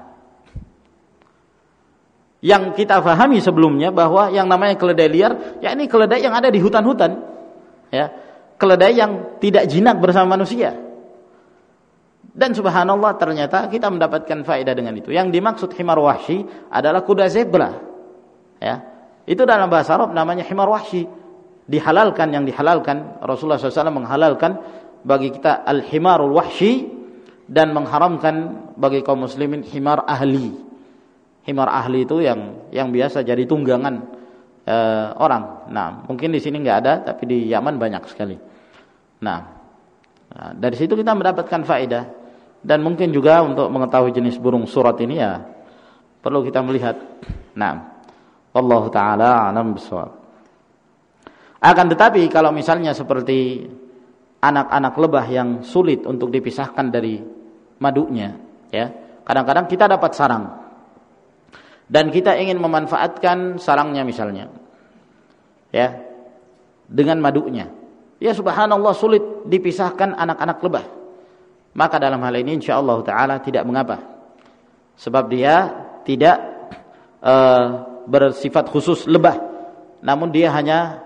yang kita fahami sebelumnya bahwa yang namanya keledai liar, yakni keledai yang ada di hutan-hutan, ya, keledai yang tidak jinak bersama manusia. Dan subhanallah ternyata kita mendapatkan faedah dengan itu. Yang dimaksud himar wahshi adalah kuda zebra, ya. Itu dalam bahasa Arab namanya himar wahshi. Dihalalkan, yang dihalalkan Rasulullah SAW menghalalkan bagi kita al-himarul wahshi, dan mengharamkan bagi kaum muslimin himar ahli. Himar ahli itu yang biasa jadi tunggangan orang. Nah, mungkin di sini enggak ada, tapi di Yaman banyak sekali. Nah, dari situ kita mendapatkan faedah, dan mungkin juga untuk mengetahui jenis burung surat ini, ya, perlu kita melihat. Nah, wallahu taala a'lam bishawab. Akan tetapi kalau misalnya seperti anak-anak lebah yang sulit untuk dipisahkan dari madunya, ya, kadang-kadang kita dapat sarang dan kita ingin memanfaatkan sarangnya misalnya, ya, dengan madunya, ya, subhanallah sulit dipisahkan anak-anak lebah. Maka dalam hal ini insyaallah taala tidak mengapa, sebab dia tidak bersifat khusus lebah, namun dia hanya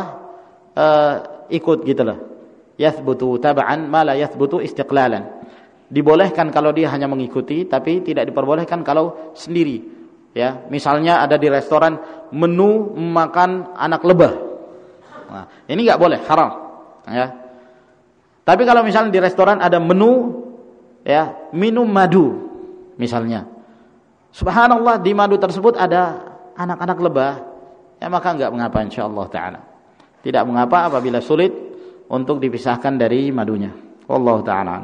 ikut gitulah. Yathbutu tab'an ma la yathbutu istiqlalan. Dibolehkan kalau dia hanya mengikuti, tapi tidak diperbolehkan kalau sendiri. Ya, misalnya ada di restoran menu makan anak lebah. Nah, ini enggak boleh, haram. Ya. Tapi kalau misalnya di restoran ada menu, ya, minum madu misalnya. Subhanallah, di madu tersebut ada anak-anak lebah, ya, maka enggak mengapa insyaallah taala. Tidak mengapa apabila sulit untuk dipisahkan dari madunya. Wallahu taala.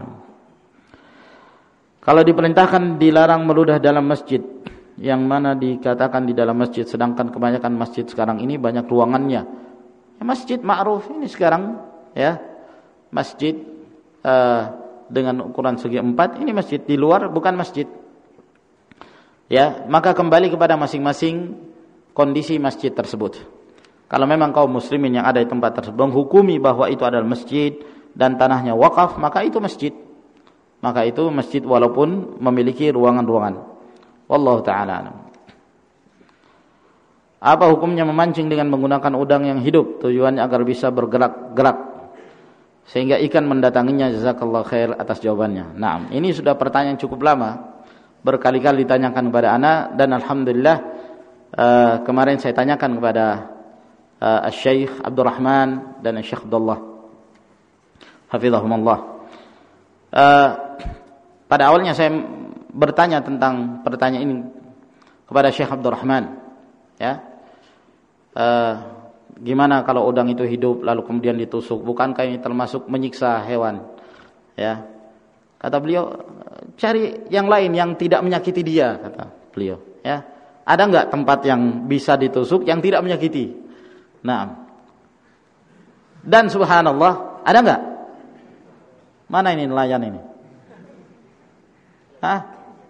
Kalau diperintahkan dilarang meludah dalam masjid, yang mana dikatakan di dalam masjid, sedangkan kebanyakan masjid sekarang ini banyak ruangannya. Ya, masjid ma'ruf ini sekarang, ya, masjid dengan ukuran segi 4, ini masjid, di luar bukan masjid. Ya, maka kembali kepada masing-masing kondisi masjid tersebut. Kalau memang kaum muslimin yang ada di tempat tersebut menghukumi bahwa itu adalah masjid dan tanahnya wakaf, maka itu masjid. Maka itu masjid walaupun memiliki ruangan-ruangan. Wallahu ta'ala alam. Apa hukumnya memancing dengan menggunakan udang yang hidup, tujuannya agar bisa bergerak-gerak sehingga ikan mendatanginya. Jazakallahu khair atas jawabannya. Nah, ini sudah pertanyaan cukup lama, berkali-kali ditanyakan kepada ana, dan alhamdulillah kemarin saya tanyakan kepada Syekh Abdurrahman dan Syekh Abdullah hafizahumullah. Pada awalnya saya bertanya tentang pertanyaan ini kepada Syekh Abdurrahman, ya. Gimana kalau udang itu hidup lalu kemudian ditusuk, bukankah ini termasuk menyiksa hewan? Ya. Kata beliau, cari yang lain yang tidak menyakiti dia, kata beliau, ya. Ada enggak tempat yang bisa ditusuk yang tidak menyakiti? Nah. Dan subhanallah, ada enggak? Mana ini nelayan ini? Hah?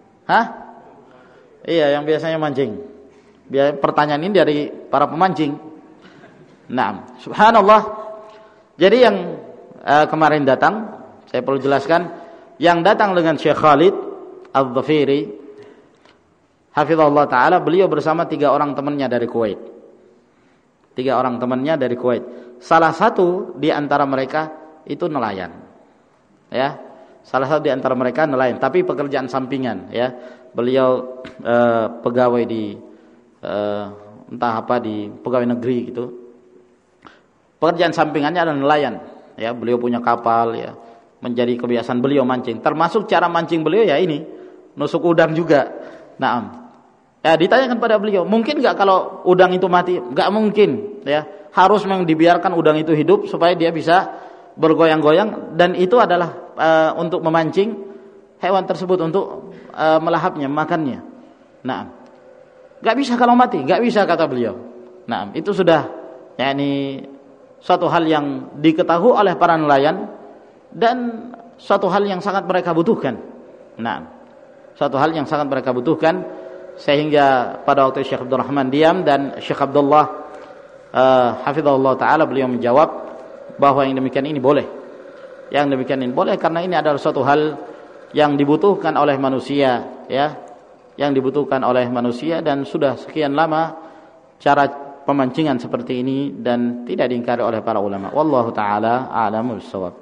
Iya, yang biasanya mancing. Pertanyaan ini dari para pemancing. Nah, subhanallah. Jadi yang kemarin datang, saya perlu jelaskan, yang datang dengan Syekh Khalid Al-Dhafiri hafizahullah ta'ala, beliau bersama 3 orang temannya dari Kuwait. 3 orang temannya dari Kuwait. Salah satu di antara mereka itu nelayan. Ya. Salah satu di antara mereka nelayan, tapi pekerjaan sampingan, ya. Beliau pegawai di entah apa, di pegawai negeri gitu. Pekerjaan sampingannya adalah nelayan, ya. Beliau punya kapal, ya. Menjadi kebiasaan beliau mancing. Termasuk cara mancing beliau ya ini, nusuk udang juga. Naam. Ya, ditanyakan pada beliau, mungkin enggak kalau udang itu mati? Enggak mungkin, ya. Harus memang dibiarkan udang itu hidup supaya dia bisa bergoyang-goyang, dan itu adalah untuk memancing hewan tersebut untuk melahapnya, makannya. Naam. Enggak bisa kalau mati, enggak bisa, kata beliau. Naam, itu sudah yakni suatu hal yang diketahui oleh para nelayan dan suatu hal yang sangat mereka butuhkan. Nah, suatu hal yang sangat mereka butuhkan, sehingga pada waktu Syekh Abdurrahman diam dan Syekh Abdullah hafizahullah ta'ala, beliau menjawab bahwa yang demikian ini boleh. Yang demikian ini boleh karena ini adalah suatu hal yang dibutuhkan oleh manusia, ya. Yang dibutuhkan oleh manusia, dan sudah sekian lama cara pemancingan seperti ini dan tidak diingkari oleh para ulama. Wallahu taala a'lamu bissawab.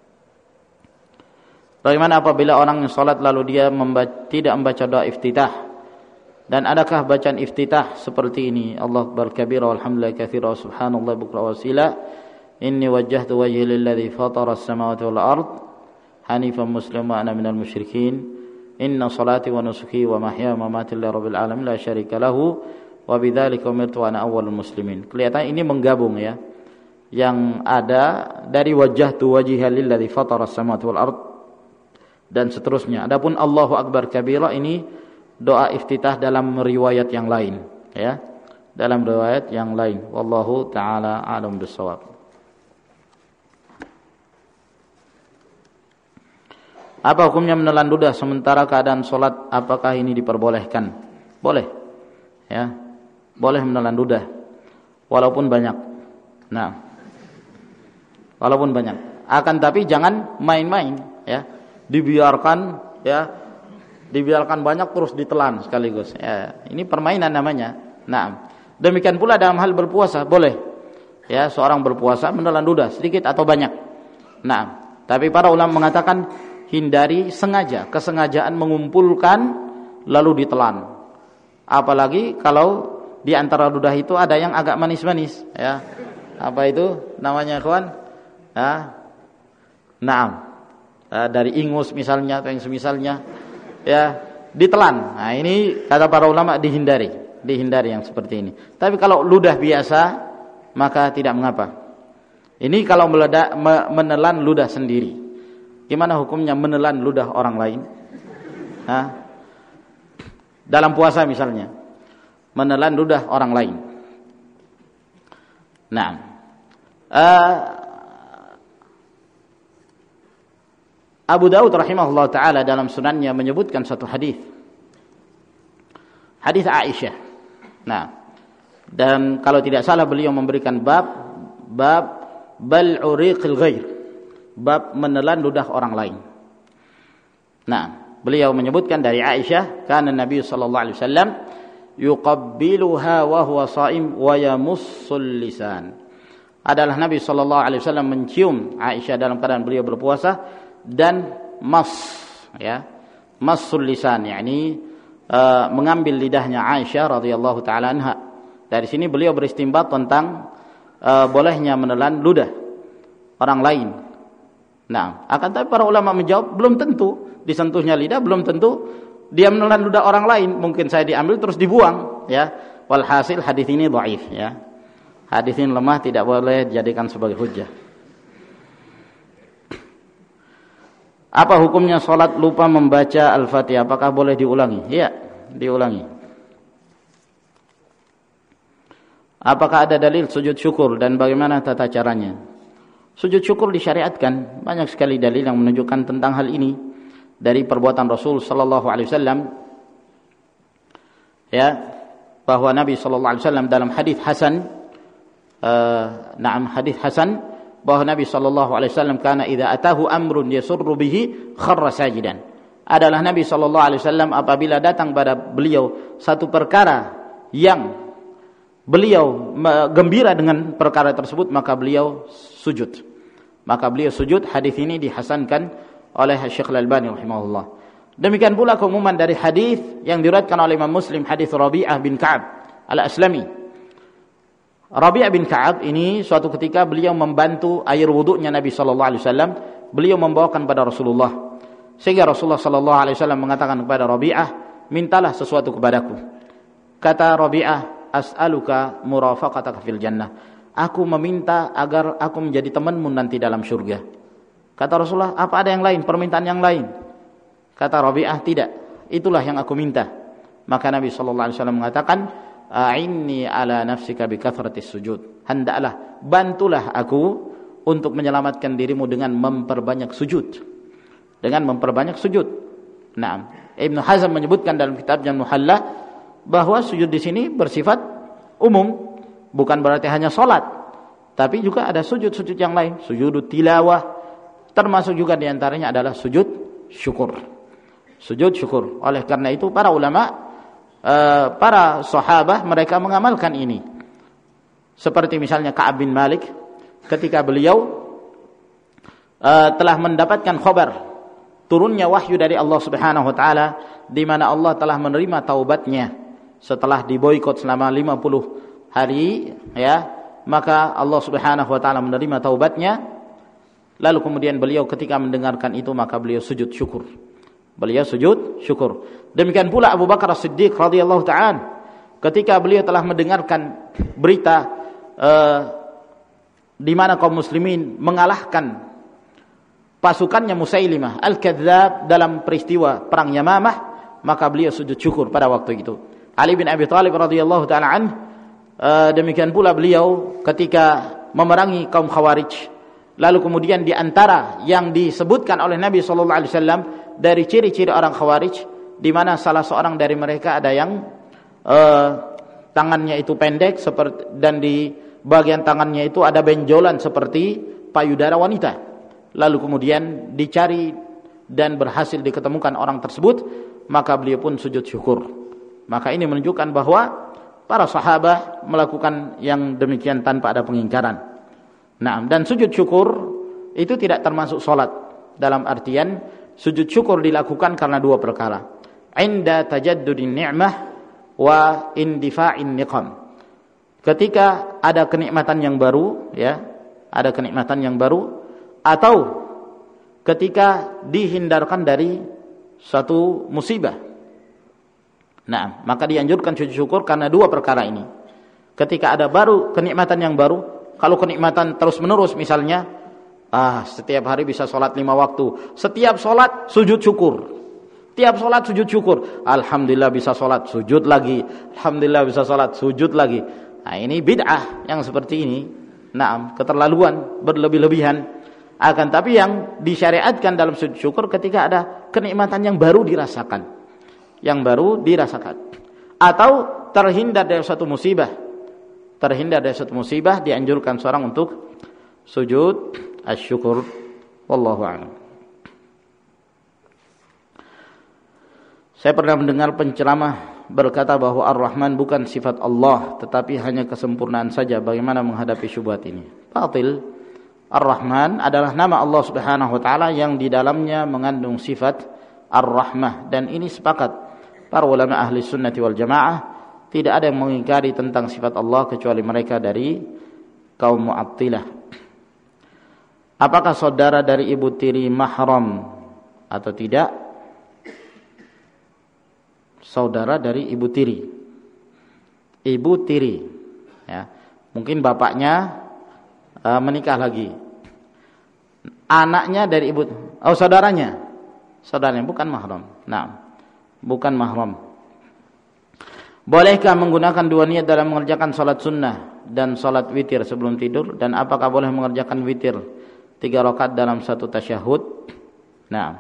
Bagaimana apabila orang yang salat lalu dia tidak membaca doa iftitah? Dan adakah bacaan iftitah seperti ini? Allahu akbar kabira walhamdulillahi katsira subhanallah bukra wa asila. Inni wajjahtu wajhi lilladzi fatara as-samawati wal ard hanifan musliman wa ana minal musyrikin. Inna salati wa nusuki wa mahyaya wa mamati lillahi rabbil alamin la syarika lahu wa bidzalika umirtu ana awwalul muslimin. Kelihatan ini menggabung, ya. Yang ada dari wajjahtu wajhiya lilladzi fatara as-samawati wal ard dan seterusnya. Adapun Allahu akbar kabira ini doa iftitah dalam riwayat yang lain, ya. Dalam riwayat yang lain. Wallahu taala a'lam bissawab. Apa hukumnya menelan ludah sementara keadaan salat? Apakah ini diperbolehkan? Boleh. Ya. Boleh menelan ludah walaupun banyak. Nah, walaupun banyak. Akan tapi jangan main-main, ya. Dibiarkan banyak terus ditelan sekaligus. Ya, ini permainan namanya. Nah, demikian pula dalam hal berpuasa, boleh. Ya, seorang berpuasa menelan ludah sedikit atau banyak. Nah, tapi para ulama mengatakan hindari kesengajaan mengumpulkan lalu ditelan. Apalagi kalau di antara ludah itu ada yang agak manis-manis, ya. Apa itu namanya, kawan? Dari ingus misalnya atau yang semisalnya, ya, ditelan. Nah, ini kata para ulama dihindari yang seperti ini. Tapi kalau ludah biasa maka tidak mengapa. Ini kalau menelan ludah sendiri. Gimana hukumnya menelan ludah orang lain? Dalam puasa misalnya, menelan ludah orang lain. Nah, Abu Daud rahimahullah ta'ala dalam sunannya menyebutkan satu hadis Aisyah. Nah, dan kalau tidak salah beliau memberikan bab bal'uriqil ghair, bab menelan ludah orang lain. Nah, beliau menyebutkan dari Aisyah, kana Nabi sallallahu alaihi wasallam yuqabbiluha wa huwa shaim wa yamussul lisan. adalah Nabi sallallahu alaihi wasallam mencium Aisyah dalam keadaan beliau berpuasa, dan massul lisan, yakni mengambil lidahnya Aisyah radhiyallahu taala anha. Dari sini beliau beristinbat tentang bolehnya menelan ludah orang lain. Nah, akan tapi para ulama menjawab belum tentu disentuhnya lidah, belum tentu dia menelan ludah orang lain. Mungkin saya diambil terus dibuang, ya. Walhasil hadis ini dhaif, ya. Hadis ini lemah, tidak boleh dijadikan sebagai hujjah. Apa hukumnya salat lupa membaca Al-Fatihah? Apakah boleh diulangi? Ya, diulangi. Apakah ada dalil sujud syukur dan bagaimana tata caranya? Sujud syukur disyariatkan, banyak sekali dalil yang menunjukkan tentang hal ini dari perbuatan Rasul sallallahu alaihi wasallam, ya, bahwa Nabi sallallahu alaihi wasallam dalam hadis hasan, hadis hasan, bahwa Nabi sallallahu alaihi wasallam kana idza atahu amrun yasurru bihi kharra sajidan. Adalah Nabi sallallahu alaihi wasallam apabila datang pada beliau satu perkara yang beliau gembira dengan perkara tersebut, maka beliau sujud. Hadis ini dihasankan oleh Syekh Al-Albani rahimahullah. Demikian pula keumuman dari hadis yang diriwayatkan oleh Imam Muslim, hadis Rabi'ah bin Ka'ab Al-Aslami. Rabi'ah bin Ka'ab ini suatu ketika beliau membantu air wudunya Nabi sallallahu alaihi wasallam, beliau membawakan pada Rasulullah. Sehingga Rasulullah sallallahu alaihi wasallam mengatakan kepada Rabi'ah, "Mintalah sesuatu kepadaku." Kata Rabi'ah, "As'aluka murafaqataka fil jannah." Aku meminta agar aku menjadi temanmu nanti dalam surga. Kata Rasulullah, "Apa ada yang lain, permintaan yang lain?" Kata Rabi'ah, "Tidak. Itulah yang aku minta." Maka Nabi sallallahu alaihi wasallam mengatakan, "A'inni ala nafsika bi kathratis sujud." Hendaklah bantulah aku untuk menyelamatkan dirimu dengan memperbanyak sujud. Nah, Ibnu Hazm menyebutkan dalam kitabnya Muhalla bahwa sujud di sini bersifat umum, bukan berarti hanya salat, tapi juga ada sujud-sujud yang lain, sujud tilawah, termasuk juga diantaranya adalah sujud syukur. Oleh karena itu para ulama, para sahabat mereka mengamalkan ini. Seperti misalnya Ka'ab bin Malik, ketika beliau telah mendapatkan kabar turunnya wahyu dari Allah Subhanahu wa taala, di mana Allah telah menerima taubatnya setelah diboikot selama 50 hari, ya, maka Allah Subhanahu wa taala menerima taubatnya. Lalu kemudian beliau ketika mendengarkan itu maka beliau sujud syukur. Demikian pula Abu Bakar As-Siddiq radhiyallahu ta'ala ketika beliau telah mendengarkan berita di mana kaum muslimin mengalahkan pasukannya Musailimah Al-Kadzdzab dalam peristiwa perang Yamamah, maka beliau sujud syukur pada waktu itu. Ali bin Abi Thalib radhiyallahu ta'ala anhu, demikian pula beliau ketika memerangi kaum Khawarij. Lalu kemudian di antara yang disebutkan oleh Nabi sallallahu alaihi wasallam dari ciri-ciri orang Khawarij, di mana salah seorang dari mereka ada yang tangannya itu pendek seperti, dan di bagian tangannya itu ada benjolan seperti payudara wanita. Lalu kemudian dicari dan berhasil diketemukan orang tersebut, maka beliau pun sujud syukur. Maka ini menunjukkan bahwa para sahabat melakukan yang demikian tanpa ada pengingkaran. Nah, dan sujud syukur itu tidak termasuk salat, dalam artian sujud syukur dilakukan karena dua perkara. Inda tajaddudin ni'mah wa indifa'in niqam. Ketika ada kenikmatan yang baru, ya, ada kenikmatan yang baru, atau ketika dihindarkan dari satu musibah. Nah, maka dianjurkan sujud syukur karena dua perkara ini. Ketika ada baru kenikmatan yang baru, kalau kenikmatan terus-menerus misalnya, setiap hari bisa sholat 5 waktu, setiap sholat sujud syukur, tiap sholat sujud syukur, alhamdulillah bisa sholat, sujud lagi, alhamdulillah bisa sholat, sujud lagi. Nah, ini bid'ah yang seperti ini. Nah, keterlaluan, berlebih-lebihan. Akan tapi yang disyariatkan dalam sujud syukur ketika ada kenikmatan yang baru dirasakan, atau terhindar dari suatu musibah, dianjurkan seorang untuk sujud asyukur. Wallahu a'lam. Saya pernah mendengar penceramah berkata bahwa Ar-Rahman bukan sifat Allah tetapi hanya kesempurnaan saja. Bagaimana menghadapi syubhat ini? Batil. Ar-Rahman adalah nama Allah Subhanahu wa taala yang di dalamnya mengandung sifat Ar-Rahmah, dan ini sepakat para ulama ahli sunnati wal jamaah, tidak ada yang mengingkari tentang sifat Allah kecuali mereka dari kaum Mu'attilah. Apakah saudara dari ibu tiri mahram atau tidak? Saudara dari ibu tiri. Ibu tiri, ya. Mungkin bapaknya menikah lagi. Anaknya dari ibu, saudaranya. Saudaranya bukan mahram. Nah, bukan mahram. Bolehkah menggunakan dua niat dalam mengerjakan salat sunnah dan salat witir sebelum tidur, dan apakah boleh mengerjakan witir 3 rakaat dalam satu tasyahud? Nah,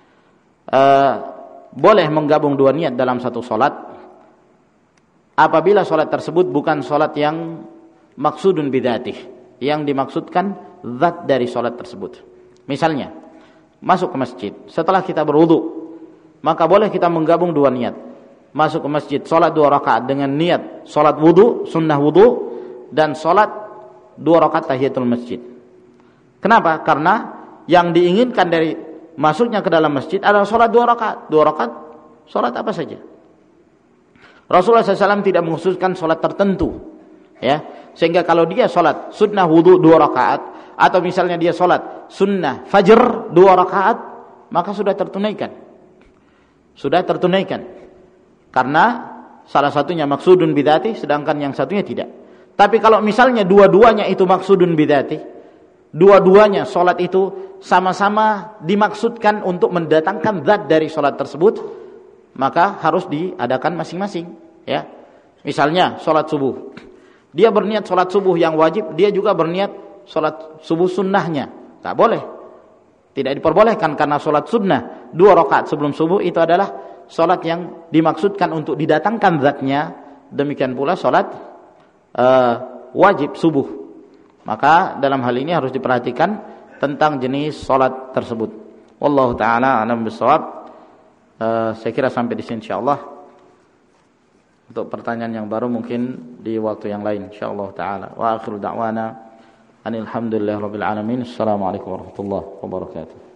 boleh menggabung dua niat dalam satu salat apabila salat tersebut bukan salat yang maksudun bidzatih, yang dimaksudkan zat dari salat tersebut. Misalnya, masuk ke masjid setelah kita berwudu, maka boleh kita menggabung dua niat. Masuk ke masjid, salat 2 rakaat dengan niat salat wudu, sunnah wudu, dan salat 2 rakaat tahiyatul masjid. Kenapa? Karena yang diinginkan dari masuknya ke dalam masjid adalah salat 2 rakaat. 2 rakaat salat apa saja. Rasulullah SAW tidak mengkhususkan salat tertentu, ya. Sehingga kalau dia salat sunnah wudu 2 rakaat, atau misalnya dia salat sunnah fajr 2 rakaat, maka sudah tertunaikan. Sudah tertunaikan. Karena salah satunya maksudun bidzati, sedangkan yang satunya tidak. Tapi kalau misalnya dua-duanya itu maksudun bidzati, dua-duanya salat itu sama-sama dimaksudkan untuk mendatangkan zat dari salat tersebut, maka harus diadakan masing-masing, ya. Misalnya salat subuh, dia berniat salat subuh yang wajib, dia juga berniat salat subuh sunnahnya, tak boleh, tidak diperbolehkan, karena salat sunnah 2 rakaat sebelum subuh itu adalah salat yang dimaksudkan untuk didatangkan zatnya. Demikian pula salat wajib subuh. Maka dalam hal ini harus diperhatikan tentang jenis salat tersebut. Wallahu taala a'lam bissawab. Saya kira sampai di sini insyaallah. Untuk pertanyaan yang baru mungkin di waktu yang lain insyaallah taala. Wa akhiru da'wana anil hamdulillahirabbil alamin. Assalamualaikum warahmatullahi wabarakatuh.